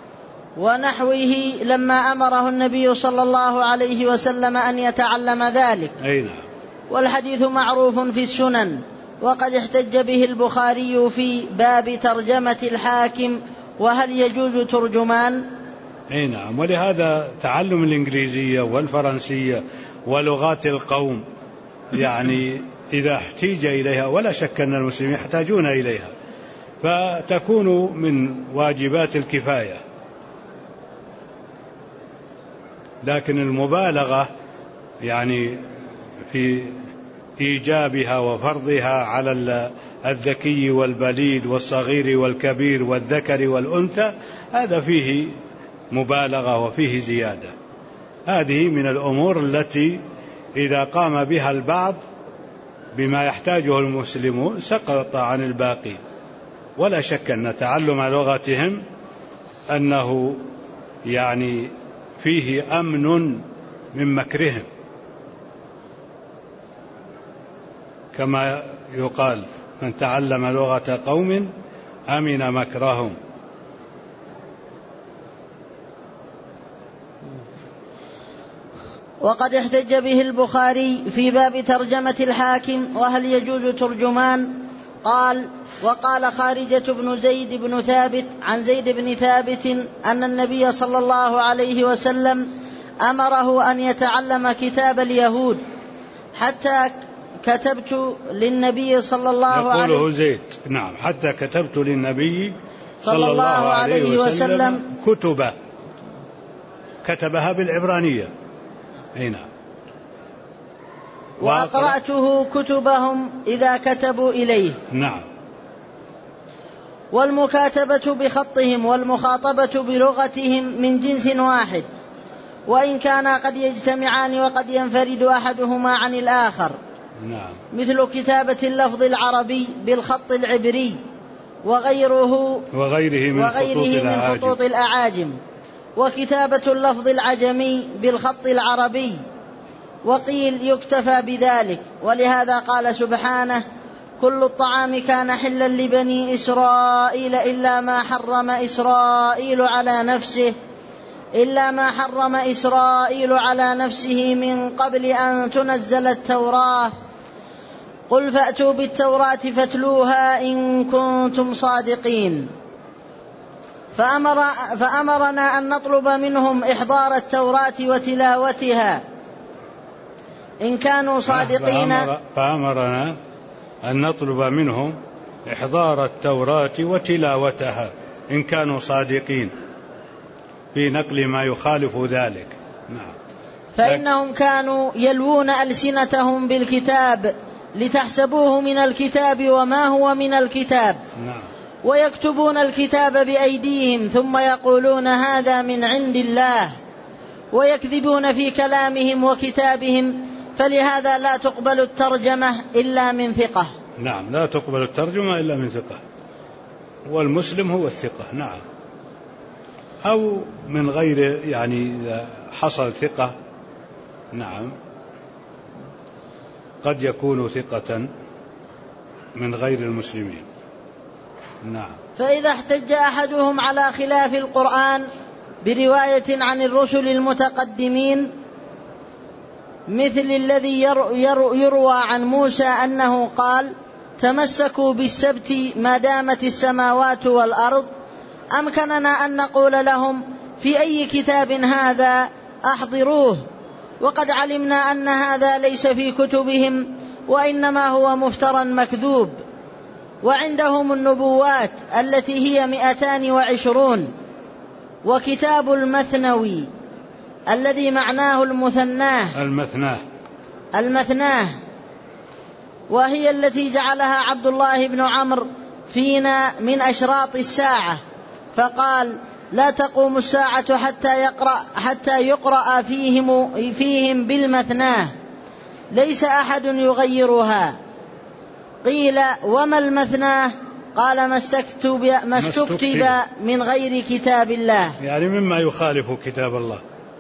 ونحوه لما أمره النبي صلى الله عليه وسلم أن يتعلم ذلك. أي نعم. والحديث معروف في السنن، وقد احتج به البخاري في باب ترجمة الحاكم وهل يجوز ترجمان. أي نعم. ولهذا تعلم الإنجليزية والفرنسية ولغات القوم يعني إذا احتيج إليها، ولا شك أن المسلمين يحتاجون إليها، فتكون من واجبات الكفاية. لكن المبالغة يعني في إيجابها وفرضها على الذكي والبليد والصغير والكبير والذكر والأنثى هذا فيه مبالغة وفيه زيادة. هذه من الأمور التي إذا قام بها البعض بما يحتاجه المسلمون سقط عن الباقي. ولا شك أن تعلم لغتهم أنه يعني فيه أمن من مكرهم، كما يقال من تعلم لغة قوم أمن مكرهم. وقد احتج به البخاري في باب ترجمة الحاكم وهل يجوز ترجمان. قال: وقال خارجة بن زيد بن ثابت عن زيد بن ثابت أن النبي صلى الله عليه وسلم أمره أن يتعلم كتاب اليهود حتى كتبت للنبي صلى الله عليه يقوله زيد نعم حتى كتبت للنبي صلى الله عليه وسلم كتبه كتبها بالعبرانية. نعم. وأقرأته كتبهم إذا كتبوا إليه. نعم. والمكاتبة بخطهم والمخاطبة بلغتهم من جنس واحد، وإن كانا قد يجتمعان وقد ينفرد أحدهما عن الآخر. نعم. مثل كتابة اللفظ العربي بالخط العبري وغيره من خطوط الأعاجم، وكتابة اللفظ العجمي بالخط العربي، وقيل يكتفى بذلك. ولهذا قال سبحانه: كل الطعام كان حلا لبني إسرائيل إلا ما حرم إسرائيل على نفسه من قبل أن تنزل التوراة، قل فأتوا بالتوراة فاتلوها إن كنتم صادقين. فأمرنا أن نطلب منهم إحضار التوراة وتلاوتها إن كانوا صادقين. فأمرنا أن نطلب منهم إحضار التوراة وتلاوتها إن كانوا صادقين في نقل ما يخالف ذلك. نعم. فإنهم كانوا يلوون ألسنتهم بالكتاب لتحسبوه من الكتاب وما هو من الكتاب. نعم. ويكتبون الكتاب بأيديهم ثم يقولون هذا من عند الله، ويكذبون في كلامهم وكتابهم، فلهذا لا تقبل الترجمة إلا من ثقة. نعم، لا تقبل الترجمة إلا من ثقة، والمسلم هو الثقة. نعم. أو من غير، يعني إذا حصل ثقة، نعم، قد يكون ثقة من غير المسلمين. نعم. فإذا احتج أحدهم على خلاف القرآن برواية عن الرسل المتقدمين مثل الذي يروى عن موسى أنه قال: تمسكوا بالسبت ما دامت السماوات والأرض، أمكننا أن نقول لهم في أي كتاب هذا أحضروه، وقد علمنا أن هذا ليس في كتبهم وإنما هو مفترى مكذوب. وعندهم النبوات التي هي 220، وكتاب المثنوي الذي معناه المثناه، وهي التي جعلها عبد الله بن عمرو فينا من أشراط الساعة، فقال: لا تقوم الساعة حتى يقرأ فيهم بالمثناه، ليس أحد يغيرها. قيل: وما المثناه؟ قال: ما استكتب من غير كتاب الله، يعني مما يخالف كتاب الله.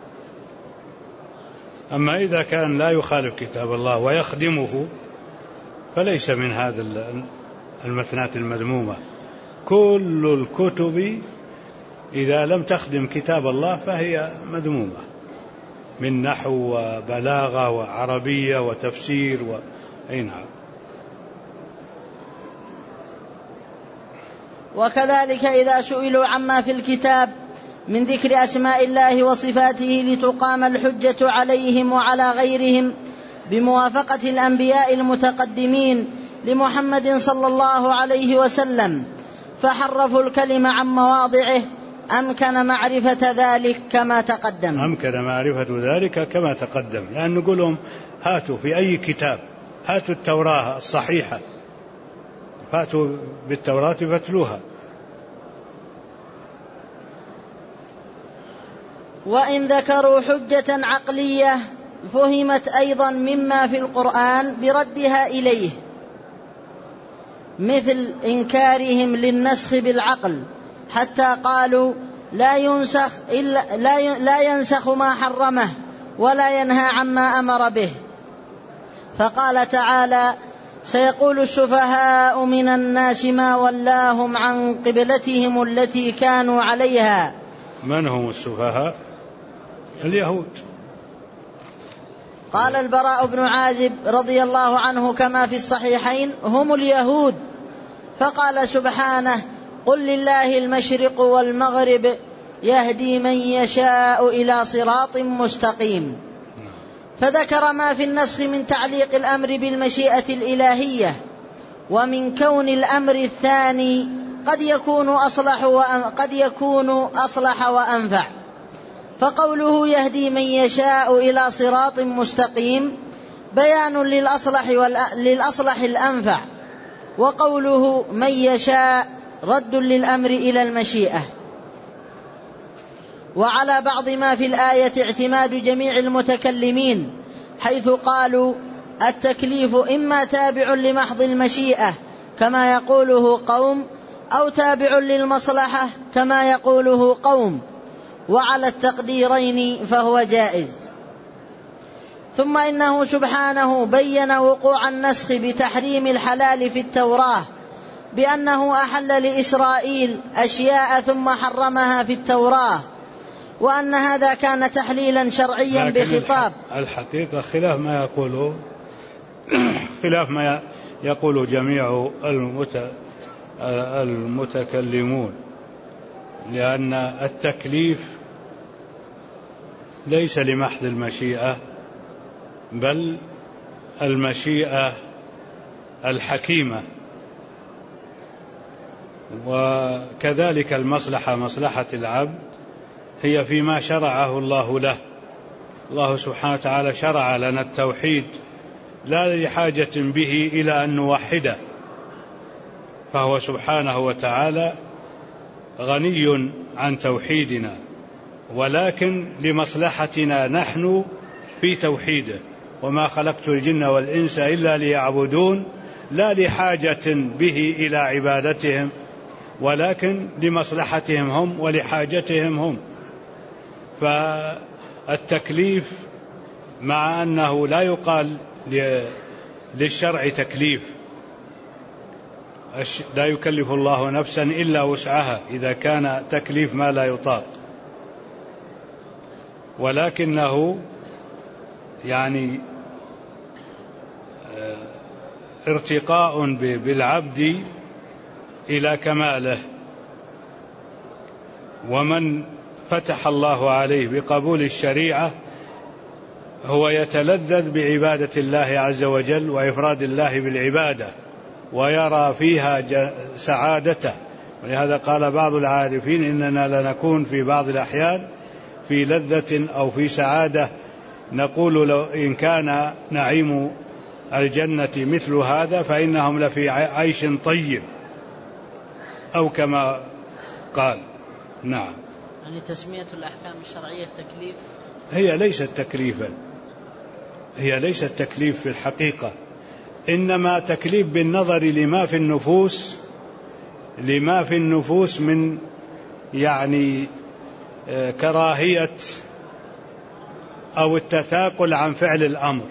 أما إذا كان لا يخالف كتاب الله ويخدمه فليس من هذا المثنات المذمومة. كل الكتب إذا لم تخدم كتاب الله فهي مذمومة، من نحو وبلاغة وعربية وتفسير نعم. وكذلك إذا سئلوا عما في الكتاب من ذكر أسماء الله وصفاته لتقام الحجة عليهم وعلى غيرهم بموافقة الأنبياء المتقدمين لمحمد صلى الله عليه وسلم، فحرفوا الكلم عن مواضعه أمكن معرفة ذلك كما تقدم. أمكن معرفة ذلك كما تقدم، لأن نقول لهم هاتوا في أي كتاب، هاتوا التوراة الصحيحة، فاتوا بالتوراة فاتلوها. وإن ذكروا حجة عقلية فهمت أيضا مما في القرآن بردها إليه، مثل إنكارهم للنسخ بالعقل، حتى قالوا لا ينسخ ما حرمه ولا ينهى عما أمر به. فقال تعالى: سيقول السفهاء من الناس ما ولاهم عن قبلتهم التي كانوا عليها. من هم السفهاء؟ اليهود. قال البراء بن عازب رضي الله عنه كما في الصحيحين: هم اليهود. فقال سبحانه: قل لله المشرق والمغرب يهدي من يشاء إلى صراط مستقيم. فذكر ما في النسخ من تعليق الأمر بالمشيئة الإلهية، ومن كون الأمر الثاني قد يكون أصلح وأنفع. فقوله يهدي من يشاء إلى صراط مستقيم بيان للأصلح الأنفع، وقوله من يشاء رد للأمر إلى المشيئة. وعلى بعض ما في الآية اعتماد جميع المتكلمين، حيث قالوا التكليف إما تابع لمحض المشيئة كما يقوله قوم، أو تابع للمصلحة كما يقوله قوم، وعلى التقديرين فهو جائز. ثم إنه سبحانه بين وقوع النسخ بتحريم الحلال في التوراة، بأنه أحل لإسرائيل أشياء ثم حرمها في التوراة، وأن هذا كان تحليلا شرعيا بخطاب. الحقيقة خلاف ما يقول جميع المتكلمون، لأن التكليف ليس لمحض المشيئة، بل المشيئة الحكيمة، وكذلك المصلحة مصلحة العبد هي فيما شرعه الله له. الله سبحانه وتعالى شرع لنا التوحيد لا لحاجة به إلى أن نوحده، فهو سبحانه وتعالى غني عن توحيدنا، ولكن لمصلحتنا نحن في توحيده. وما خلقت الجن والإنس إلا ليعبدون، لا لحاجة به إلى عبادتهم، ولكن لمصلحتهم هم ولحاجتهم هم. فالتكليف مع أنه لا يقال للشرع تكليف، لا يكلف الله نفسا إلا وسعها إذا كان تكليف ما لا يطاق، ولكنه يعني ارتقاء بالعبد إلى كماله. ومن فتح الله عليه بقبول الشريعة هو يتلذذ بعبادة الله عز وجل وإفراد الله بالعبادة، ويرى فيها سعادته. ولهذا قال بعض العارفين: إننا لنكون في بعض الأحيان في لذة أو في سعادة نقول لو إن كان نعيم الجنة مثل هذا فإنهم لفي عيش طيب، أو كما قال. نعم. يعني تسمية الأحكام الشرعية التكليف هي ليست تكليفا، هي ليست تكليف في الحقيقة، إنما تكليف بالنظر لما في النفوس من يعني كراهية أو التثاقل عن فعل الأمر.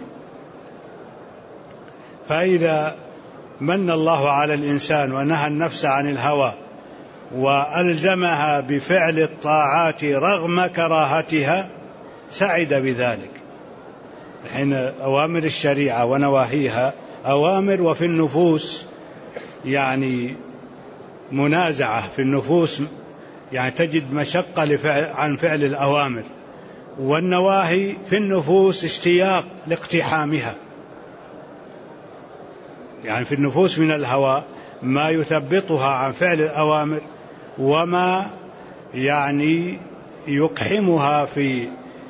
فإذا من الله على الإنسان ونهى النفس عن الهوى وألزمها بفعل الطاعات رغم كراهتها سعد بذلك. حين أوامر الشريعة ونواهيها أوامر، وفي النفوس يعني منازعة في النفوس، يعني تجد مشقة عن فعل الأوامر، والنواهي في النفوس اشتياق لاقتحامها. يعني في النفوس من الهوى ما يثبطها عن فعل الأوامر، وما يعني يقحمها في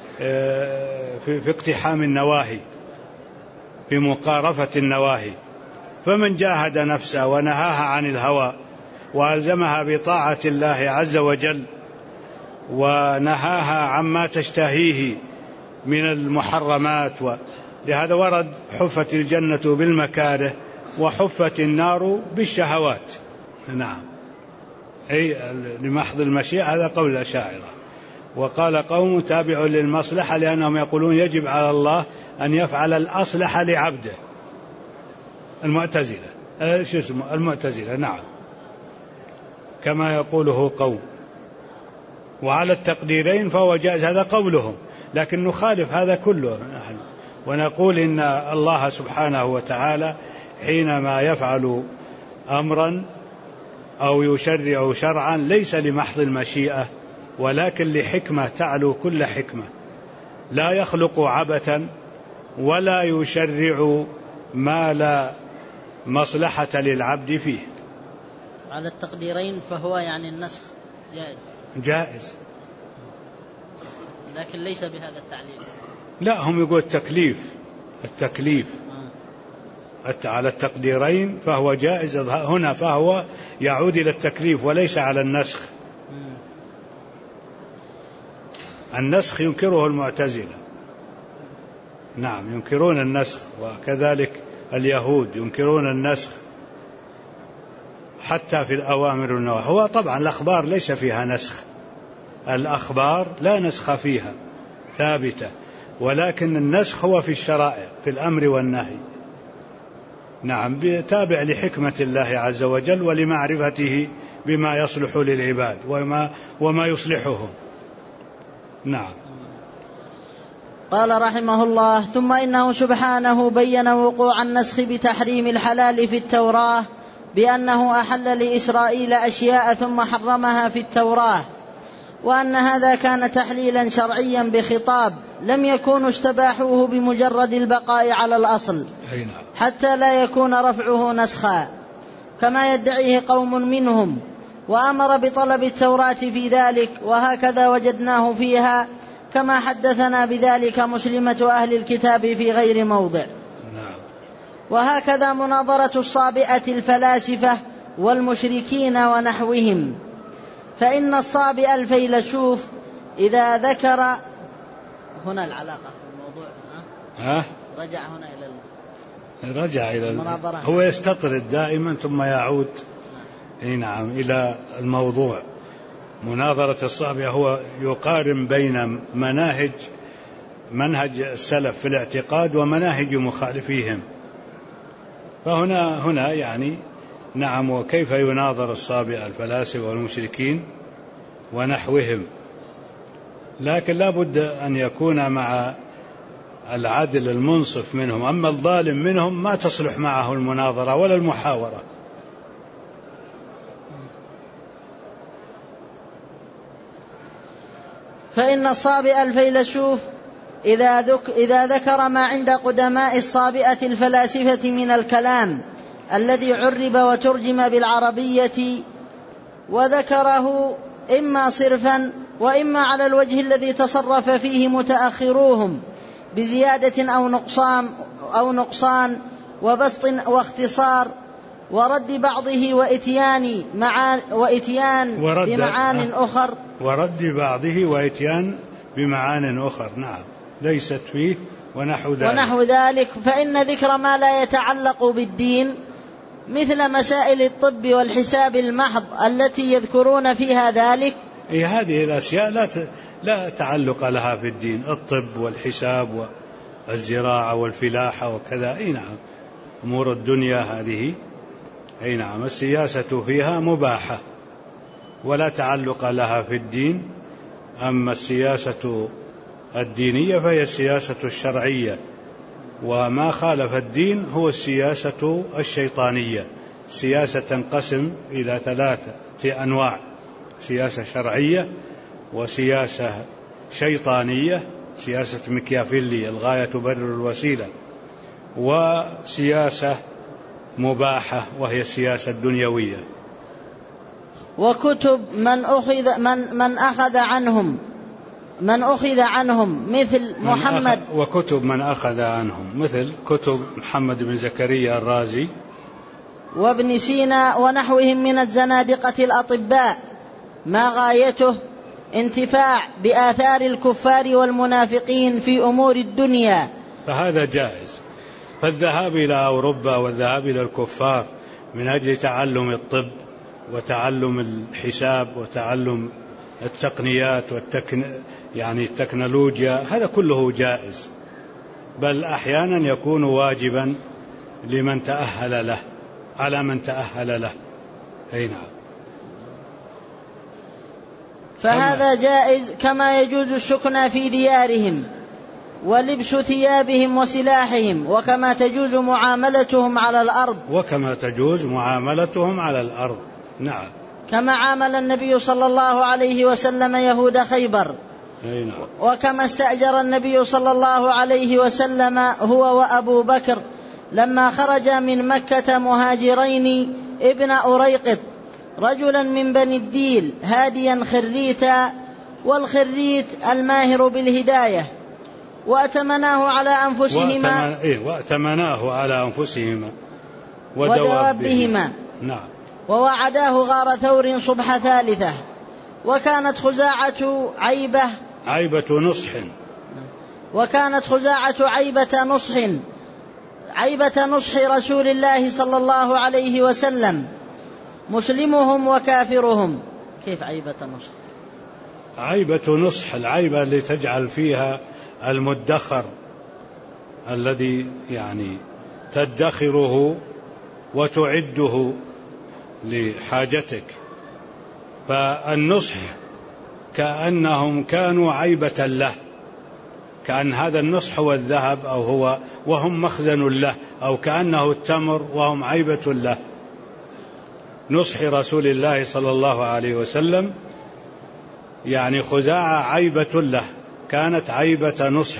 اقتحام النواهي، في مقارفة النواهي. فمن جاهد نفسه ونهاها عن الهوى وألزمها بطاعة الله عز وجل ونهاها عما تشتهيه من المحرمات، لهذا ورد حفت الجنة بالمكاره وحفت النار بالشهوات. نعم، أي لمحض المشيئة، هذا قول الأشاعرة. وقال قوم تابع للمصلحة، لأنهم يقولون يجب على الله أن يفعل الأصلح لعبده. المعتزلة المعتزلة، نعم، كما يقوله قوم. وعلى التقديرين فهو جائز، هذا قولهم، لكن نخالف هذا كله نحن ونقول إن الله سبحانه وتعالى حينما يفعل أمرا أو يشرع شرعا ليس لمحض المشيئة، ولكن لحكمة تعلو كل حكمة، لا يخلق عبثا ولا يشرع ما لا مصلحة للعبد فيه. على التقديرين فهو يعني النسخ جائز، لكن ليس بهذا التعليل. لا، هم يقول التكليف على التقديرين فهو جائز هنا، فهو يعود إلى التكليف وليس على النسخ. النسخ ينكره المعتزلة، نعم، ينكرون النسخ، وكذلك اليهود ينكرون النسخ حتى في الأوامر والنواهي. هو طبعا الأخبار ليس فيها نسخ، الأخبار لا نسخ فيها، ثابتة، ولكن النسخ هو في الشرائع، في الأمر والنهي. نعم، تابع لحكمة الله عز وجل ولمعرفته بما يصلح للعباد وما يصلحهم. نعم. قال رحمه الله: ثم إنه سبحانه بين وقوع النسخ بتحريم الحلال في التوراة بأنه أحل لإسرائيل أشياء ثم حرمها في التوراة، وأن هذا كان تحليلا شرعيا بخطاب لم يكونوا استباحوه بمجرد البقاء على الأصل حتى لا يكون رفعه نسخا كما يدعيه قوم منهم، وأمر بطلب التوراة في ذلك، وهكذا وجدناه فيها كما حدثنا بذلك مسلمة أهل الكتاب في غير موضع. وهكذا مناظرة الصابئة الفلاسفة والمشركين ونحوهم، فإن الصابئ الفيلسوف إذا ذكر هنا العلاقة بالموضوع رجع إلى المناظرة، هو يستطرد دائما ثم يعود نعم إلى الموضوع. مناظرة الصابئة هو يقارن بين منهج السلف في الاعتقاد ومناهج مخالفيهم، فهنا يعني نعم، وكيف يناظر الصابئة الفلاسفة والمشركين ونحوهم، لكن لا بد أن يكون مع العدل المنصف منهم، أما الظالم منهم ما تصلح معه المناظرة ولا المحاورة. فإن الصابئ الفيلسوف إذا ذكر ما عند قدماء الصابئة الفلاسفة من الكلام الذي عرب وترجم بالعربية، وذكره إما صرفا وإما على الوجه الذي تصرف فيه متأخروهم بزيادة أو نقصان وبسط واختصار ورد بعضه وإتيان بمعان أخر بمعان أخر، نعم، ليست فيه ونحو ذلك، فإن ذكر ما لا يتعلق بالدين مثل مسائل الطب والحساب المحض التي يذكرون فيها ذلك، هذه الأشياء لا تعلق لها بالدين، الطب والحساب والزراعة والفلاحة وكذا، نعم، أمور الدنيا هذه، نعم، السياسة فيها مباحة ولا تعلق لها في الدين. أما السياسة الدينية فهي السياسة الشرعية، وما خالف الدين هو السياسة الشيطانية. سياسة تنقسم إلى 3 أنواع: سياسة شرعية، وسياسة شيطانية، سياسة ميكيافيلي الغاية تبرر الوسيلة، وسياسة مباحة وهي السياسة الدنيوية. وكتب من أخذ عنهم مثل محمد، وكتب من أخذ عنهم مثل كتب محمد بن زكريا الرازي وابن سينا ونحوهم من الزنادقة الأطباء، ما غايته انتفاع بآثار الكفار والمنافقين في أمور الدنيا، فهذا جائز. فالذهاب إلى أوروبا والذهاب إلى الكفار من أجل تعلم الطب وتعلم الحساب وتعلم التقنيات يعني التكنولوجيا، هذا كله جائز، بل أحيانا يكون واجبا لمن تأهل له، على من تأهل له. أي نعم. فهذا جائز كما يجوز السكنى في ديارهم ولبس ثيابهم وسلاحهم، وكما تجوز معاملتهم على الأرض. نعم. كما عامل النبي صلى الله عليه وسلم يهود خيبر. نعم. وكما استأجر النبي صلى الله عليه وسلم هو وأبو بكر لما خرج من مكة مهاجرين ابن أريقط رجلا من بني الديل هاديا خريتا، والخريت الماهر بالهداية، وأتمناه على أنفسهما ودوابهما. نعم. ووعداه غار ثور صبح ثالثة. وكانت خزاعة عيبة نصح رسول الله صلى الله عليه وسلم، مسلمهم وكافرهم. كيف عيبة نصح؟ عيبة نصح، العيبة اللي تجعل فيها المدخر الذي يعني تدخره وتعده لحاجتك، فالنصح كأنهم كانوا عيبة له، كأن هذا النصح هو الذهب أو هو وهم مخزن له، أو كأنه التمر وهم عيبة له. نصح رسول الله صلى الله عليه وسلم يعني خزاعة عيبة له، كانت عيبة نصح.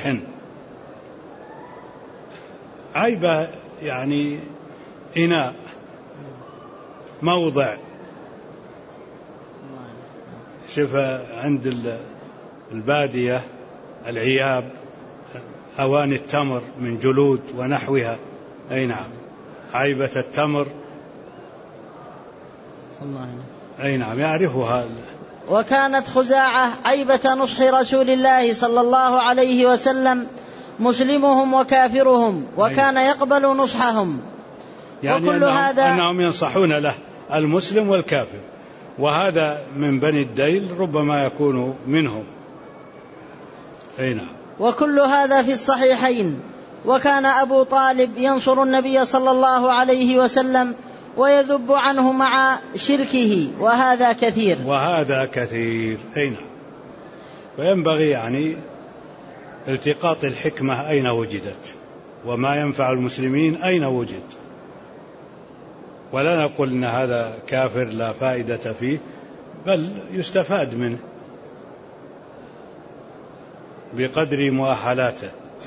عيبة يعني إناء، موضع. شوف عند البادية العياب، أواني التمر من جلود ونحوها. أي نعم. عيبة التمر. أي نعم، يعرفها. وكانت خزاعة عيبة نصح رسول الله صلى الله عليه وسلم، مسلمهم وكافرهم، وكان يقبل نصحهم. يعني أنهم ينصحون له، المسلم والكافر، وهذا من بني الديل ربما يكون منهم. أي نعم. وكل هذا في الصحيحين. وكان أبو طالب ينصر النبي صلى الله عليه وسلم ويذب عنه مع شركه، وهذا كثير. أي نعم. وينبغي يعني التقاط الحكمة أين وجدت، وما ينفع المسلمين أين وجد، ولا نقول إن هذا كافر لا فائدة فيه، بل يستفاد منه بقدر مؤهلاته.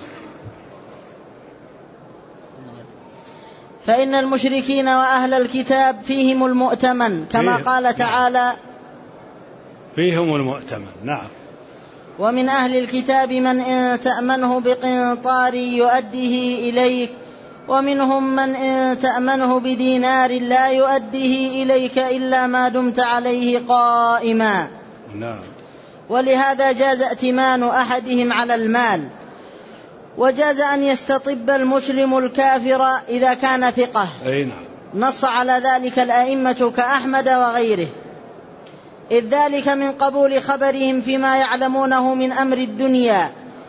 فإن المشركين وأهل الكتاب فيهم المؤتمن، كما قال تعالى: فيهم المؤتمن. نعم. ومن أهل الكتاب من إن تأمنه بقنطار يؤديه إليك، ومنهم من إن تأمنه بدينار لا يؤديه إليك إلا ما دمت عليه قائما. نعم. ولهذا جاز ائتمان أحدهم على المال، وجاز أن يستطب المسلم الكافر إذا كان ثقة. أي نعم. نص على ذلك الأئمة كأحمد وغيره، إذ ذلك من قبول خبرهم فيما يعلمونه من أمر الدنيا،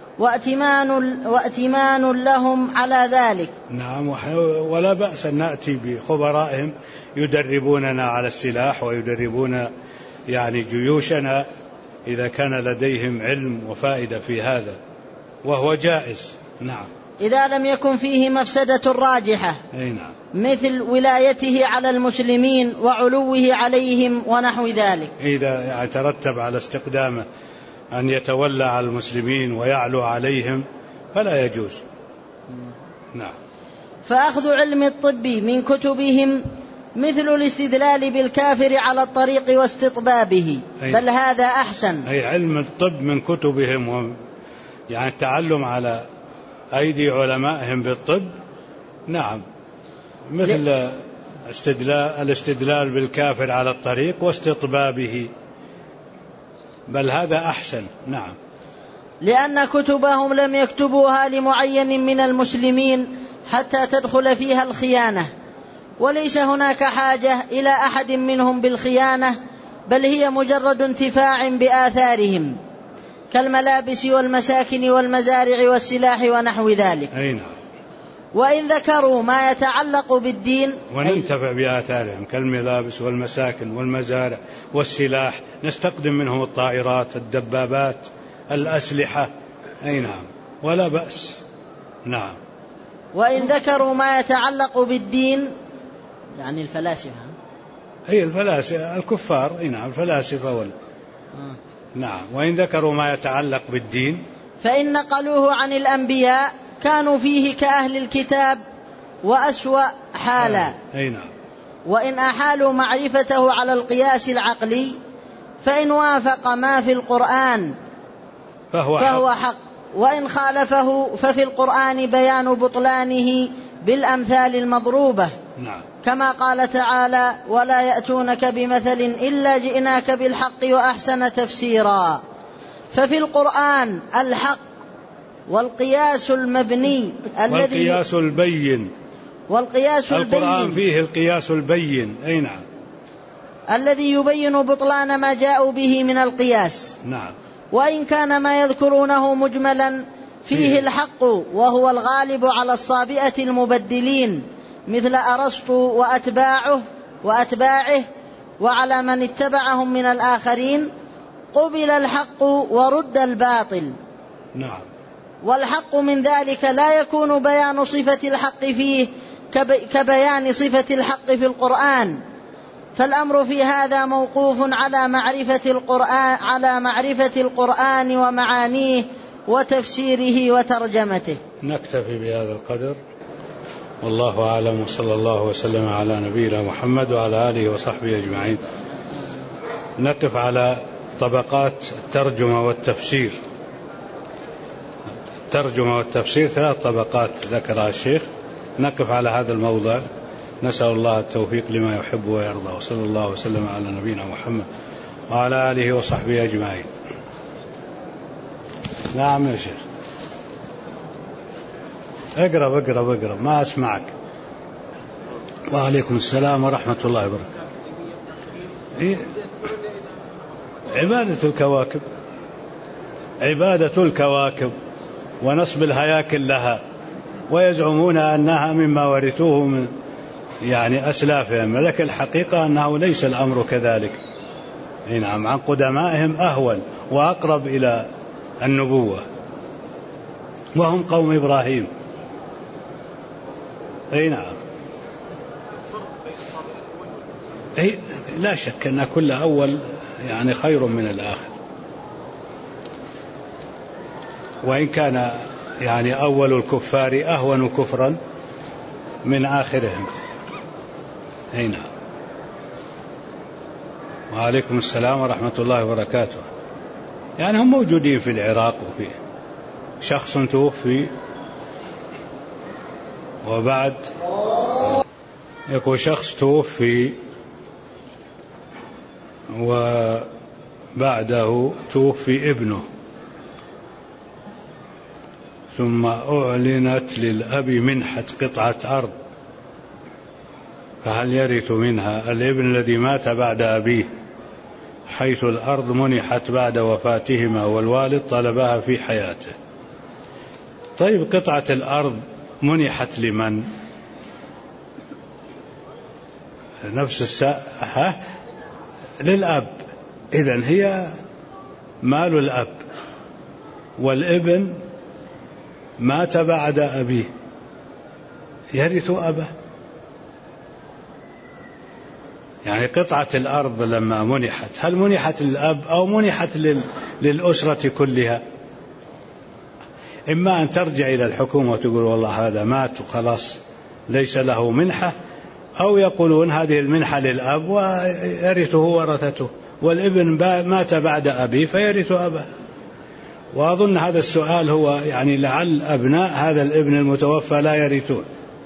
وائتمان لهم على ذلك. نعم. ولا بأس أن نأتي بخبرائهم يدربوننا على السلاح ويدربون يعني جيوشنا إذا كان لديهم علم وفائدة في هذا، وهو جائز. نعم. إذا لم يكن فيه مفسدة راجحة. أي نعم. مثل ولايته على المسلمين وعلوه عليهم ونحو ذلك. إذا يترتب على استقدامه أن يتولى على المسلمين ويعلو عليهم فلا يجوز. نعم. فأخذ علم الطب من كتبهم مثل الاستدلال بالكافر على الطريق واستطبابه، بل هذا أحسن. أي علم الطب من كتبهم، يعني التعلم على أيدي علمائهم بالطب، نعم، مثل الاستدلال بالكافر على الطريق واستطبابه، بل هذا أحسن، نعم. لأن كتبهم لم يكتبوها لمعين من المسلمين حتى تدخل فيها الخيانة، وليس هناك حاجة إلى أحد منهم بالخيانة، بل هي مجرد انتفاع بآثارهم كالملابس والمساكن والمزارع والسلاح ونحو ذلك. أي نعم. وإن ذكروا ما يتعلق بالدين، وننتفع بآثارهم كالملابس والمساكن والمزارع والسلاح، نستخدم منهم الطائرات، الدبابات، الأسلحة، أي نعم، ولا بأس، نعم. وإن ذكروا ما يتعلق بالدين، يعني الفلاسفة، هي الفلاسفة الكفار، أي نعم، الفلاسفة نعم. وإن ذكروا ما يتعلق بالدين فإن نقلوه عن الأنبياء كانوا فيه كأهل الكتاب وأسوأ حالا. أي نعم. وإن أحالوا معرفته على القياس العقلي فإن وافق ما في القرآن فهو حق، وإن خالفه ففي القرآن بيان بطلانه بالأمثال المضروبة. نعم. كما قال تعالى: ولا يأتونك بمثل إلا جئناك بالحق وأحسن تفسيرا. ففي القرآن الحق والقياس المبني والقياس البين، القرآن فيه القياس البين، أي نعم، الذي يبين بطلان ما جاءوا به من القياس. نعم. وإن كان ما يذكرونه مجملا فيه الحق، وهو الغالب على الصابئة المبدلين مثل أرسطو وأتباعه وعلى من اتبعهم من الآخرين، قبل الحق ورد الباطل. نعم. والحق من ذلك لا يكون بيان صفة الحق فيه كبيان صفة الحق في القرآن، فالأمر في هذا موقوف على معرفة القرآن ومعانيه وتفسيره وترجمته. نكتفي بهذا القدر، والله أعلم، وصلى الله وسلم على نبينا محمد وعلى آله وصحبه أجمعين. نقف على طبقات الترجمة والتفسير. الترجمة والتفسير 3 طبقات ذكرها الشيخ، نقف على هذا الموضع، نسأل الله التوفيق لما يحب ويرضى، وصلى الله وسلم على نبينا محمد وعلى آله وصحبه أجمعين. نعم يا شيخ، اقرب ما أسمعك. وعليكم السلام ورحمة الله وبركاته. عبادة الكواكب ونصب الهياكل لها، ويزعمون أنها مما ورثوه من يعني أسلافهم، لكن الحقيقة أنه ليس الأمر كذلك. نعم، عن قدمائهم أهون وأقرب إلى النبوة، وهم قوم إبراهيم. أي نعم. لا شك أن كل أول يعني خير من الآخر، وإن كان يعني أول الكفار أهون كفرا من آخرهم. أي نعم. وعليكم السلام ورحمة الله وبركاته. يعني هم موجودين في العراق، وفي شخص توفي وبعد يكون شخص توفي وبعده توفي ابنه، ثم أعلنت للأب منحة قطعة أرض، فهل يرث منها الابن الذي مات بعد أبيه، حيث الأرض منحت بعد وفاتهما والوالد طلبها في حياته؟ طيب، قطعة الأرض منحت لمن؟ نفس للأب، إذن هي مال الأب، والابن مات بعد أبيه يرث أبه. يعني قطعة الأرض لما منحت، هل منحت للأب أو منحت للأسرة كلها؟ إما أن ترجع إلى الحكومة وتقول والله هذا مات وخلاص ليس له منحة، أو يقولون هذه المنحة للأب ويرثه ورثته، والابن مات بعد أبيه فيرث أباه. وأظن هذا السؤال هو يعني لعل أبناء هذا الابن المتوفى لا يرثون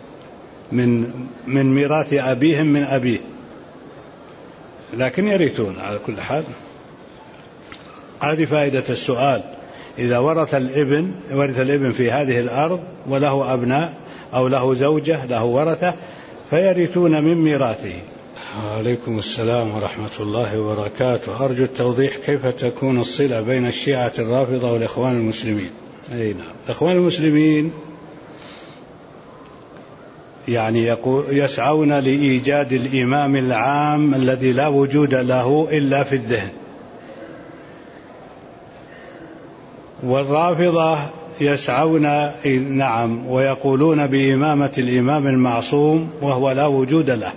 من ميراث أبيهم من أبيه، لكن يرثون على كل حال. هذه فائدة السؤال. إذا ورث الابن في هذه الأرض وله أبناء أو له زوجة له ورثة فيرثون من ميراثه. وعليكم السلام ورحمة الله وبركاته. أرجو التوضيح كيف تكون الصلة بين الشيعة الرافضة والإخوان المسلمين. أي نعم، الإخوان المسلمين يعني يسعون لإيجاد الإمام العام الذي لا وجود له إلا في الذهن، والرافضة يسعون نعم ويقولون بإمامة الإمام المعصوم وهو لا وجود له،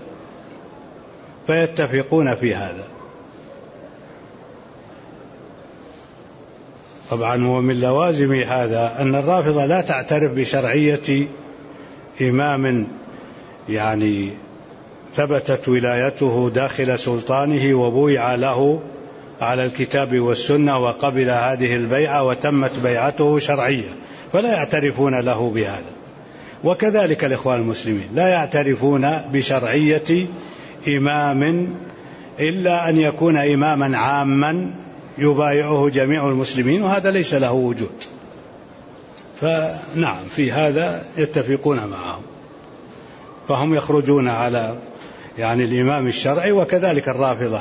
فيتفقون في هذا. طبعا ومن لوازم هذا أن الرافضة لا تعترف بشرعية إمام يعني ثبتت ولايته داخل سلطانه وبويع له على الكتاب والسنة وقبل هذه البيعة وتمت بيعته شرعية، فلا يعترفون له بهذا. وكذلك الإخوان المسلمين لا يعترفون بشرعية إمام إلا أن يكون إماما عاما يبايعه جميع المسلمين، وهذا ليس له وجود. فنعم في هذا يتفقون معهم، فهم يخرجون على يعني الإمام الشرعي، وكذلك الرافضة.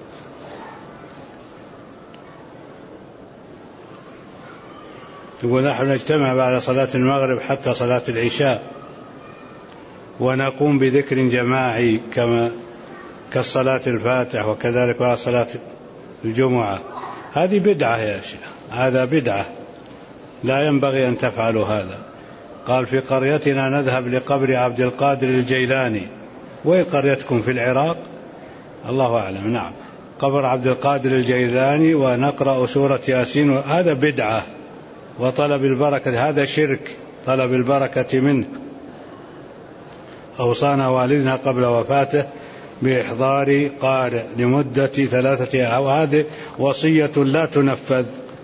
يقول نحن نجتمع بعد صلاة المغرب حتى صلاة العشاء ونقوم بذكر جماعي كالصلاة الفاتح، وكذلك بعد صلاة الجمعة. هذه بدعة يا شيخ، هذا بدعة، لا ينبغي أن تفعلوا هذا. قال في قريتنا نذهب لقبر عبد القادر الجيلاني. وين قريتكم؟ في العراق؟ الله أعلم. نعم، قبر عبد القادر الجيلاني ونقرأ سورة ياسين، هذا بدعة. وطلب البركة هذا شرك، طلب البركة منه. أوصانا والدنا قبل وفاته بإحضار قارئ لمدة 3 أيام، وهذه وصية لا تنفذ.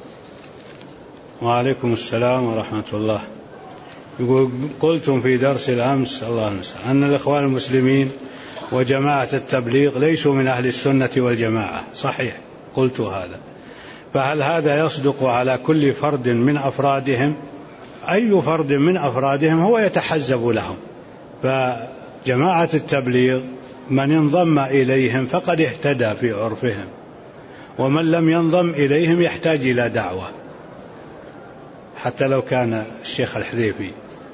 وعليكم السلام ورحمة الله. يقول قلتم في درس الأمس الله المستعان أن الإخوان المسلمين وجماعة التبليغ ليسوا من أهل السنة والجماعة. صحيح، قلت هذا. فهل هذا يصدق على كل فرد من أفرادهم؟ أي فرد من أفرادهم هو يتحزب لهم. فجماعة التبليغ من انضم إليهم فقد اهتدى في عرفهم، ومن لم ينضم إليهم يحتاج إلى دعوة، حتى لو كان الشيخ الحذيفي.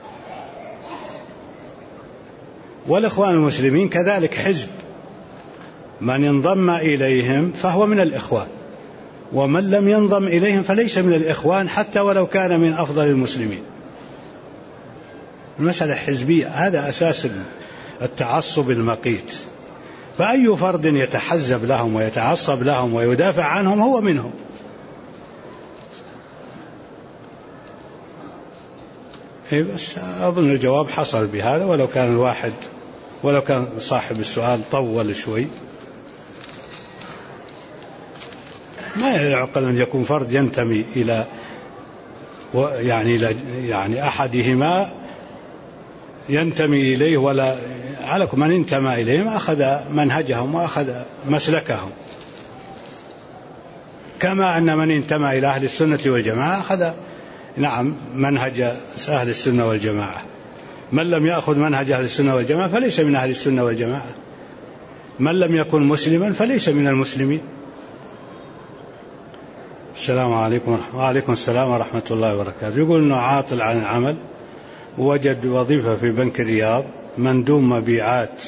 والإخوان المسلمين كذلك حزب، من انضم إليهم فهو من الإخوان، ومن لم ينضم إليهم فليس من الإخوان حتى ولو كان من أفضل المسلمين. المسألة حزبية، هذا أساس التعصب المقيت. فأي فرد يتحزب لهم ويتعصب لهم ويدافع عنهم هو منهم. بس أظن الجواب حصل بهذا، ولو كان صاحب السؤال طول شوي. ما يعقل أن يكون فرد ينتمي إلى يعني أحدهما ينتمي إليه، ولا على من انتمى إليهم أخذ منهجهم وأخذ مسلكهم، كما أن من انتمى إلى أهل السنة والجماعة أخذ نعم منهج أهل السنة والجماعة. من لم يأخذ منهج أهل السنة والجماعة فليس من أهل السنة والجماعة. من لم يكن مسلما فليس من المسلمين. السلام عليكم. وعليكم السلام ورحمة الله وبركاته. يقول أنه عاطل عن العمل، وجد وظيفة في بنك الرياض مندوب مبيعات،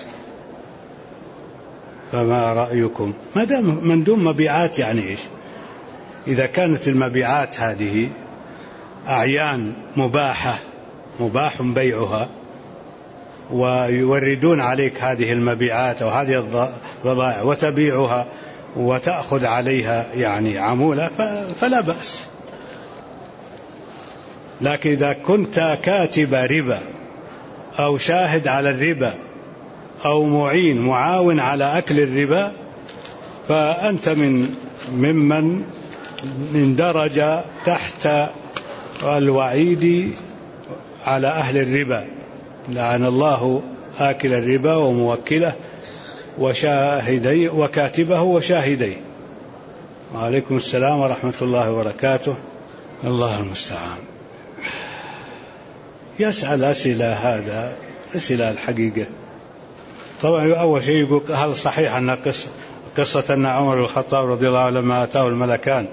فما رأيكم؟ ما دام مندوب مبيعات يعني إيش؟ إذا كانت المبيعات هذه أعيان مباح بيعها، ويوردون عليك هذه المبيعات أو هذه البضائع وتبيعها وتأخذ عليها يعني عمولة، فلا بأس. لكن إذا كنت كاتب ربا أو شاهد على الربا أو معين معاون على أكل الربا فأنت ممن اندرج تحت الوعيد على أهل الربا. لعن الله آكل الربا وموكله وشاهديه وكاتبه وشاهديه. وعليكم السلام ورحمة الله وبركاته. الله المستعان. يسأل أسئلة، هذا أسئلة الحقيقة. طبعا أول شيء يقول هل صحيح أن قصة أن عمر بن الخطاب رضي الله عنه لما أتاه الملكان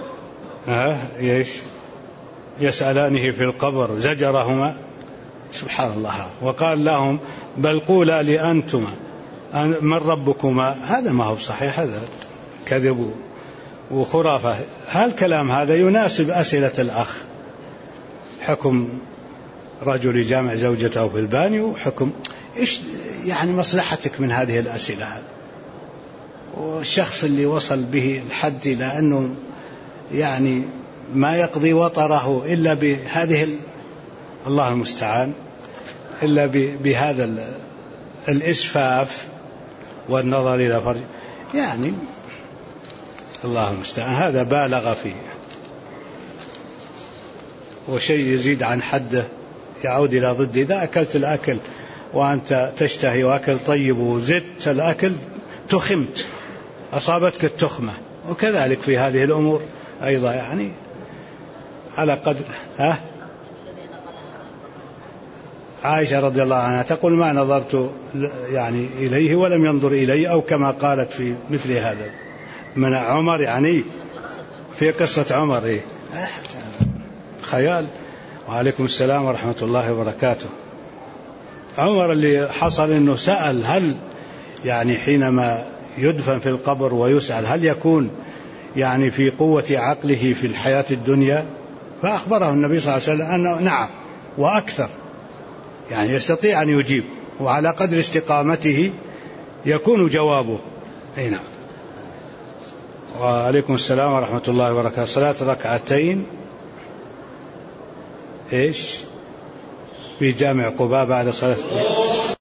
يسألانه في القبر زجرهما، سبحان الله، وقال لهم بل قولا لي أنتما من ربكما. هذا ما هو صحيح، هذا كذب وخرافة. هالكلام هذا يناسب أسئلة الأخ، حكم رجل جامع زوجته في البانيو، حكم إيش يعني مصلحتك من هذه الأسئلة؟ والشخص اللي وصل به الحد إلى أنه يعني ما يقضي وطره إلا بهذه الله المستعان، إلا بهذا الإسفاف والنظر إلى فرج، يعني الله المستعان، هذا بالغ فيه، وشيء يزيد عن حده يعود إلى ضد. إذا أكلت الأكل وأنت تشتهي وأكل طيب وزدت الأكل تخمت، أصابتك التخمة. وكذلك في هذه الأمور أيضا، يعني على قدر. عائشة رضي الله عنها تقول ما نظرت يعني إليه ولم ينظر إلي، أو كما قالت في مثل هذا من عمر، يعني في قصة عمر خيال. وعليكم السلام ورحمة الله وبركاته. عمر اللي حصل أنه سأل هل يعني حينما يدفن في القبر ويسأل هل يكون يعني في قوة عقله في الحياة الدنيا، فأخبره النبي صلى الله عليه وسلم أنه نعم وأكثر، يعني يستطيع أن يجيب، وعلى قدر استقامته يكون جوابه. أي نعم. وعليكم السلام ورحمة الله وبركاته. صلاة ركعتين في جامع قباء بعد صلاة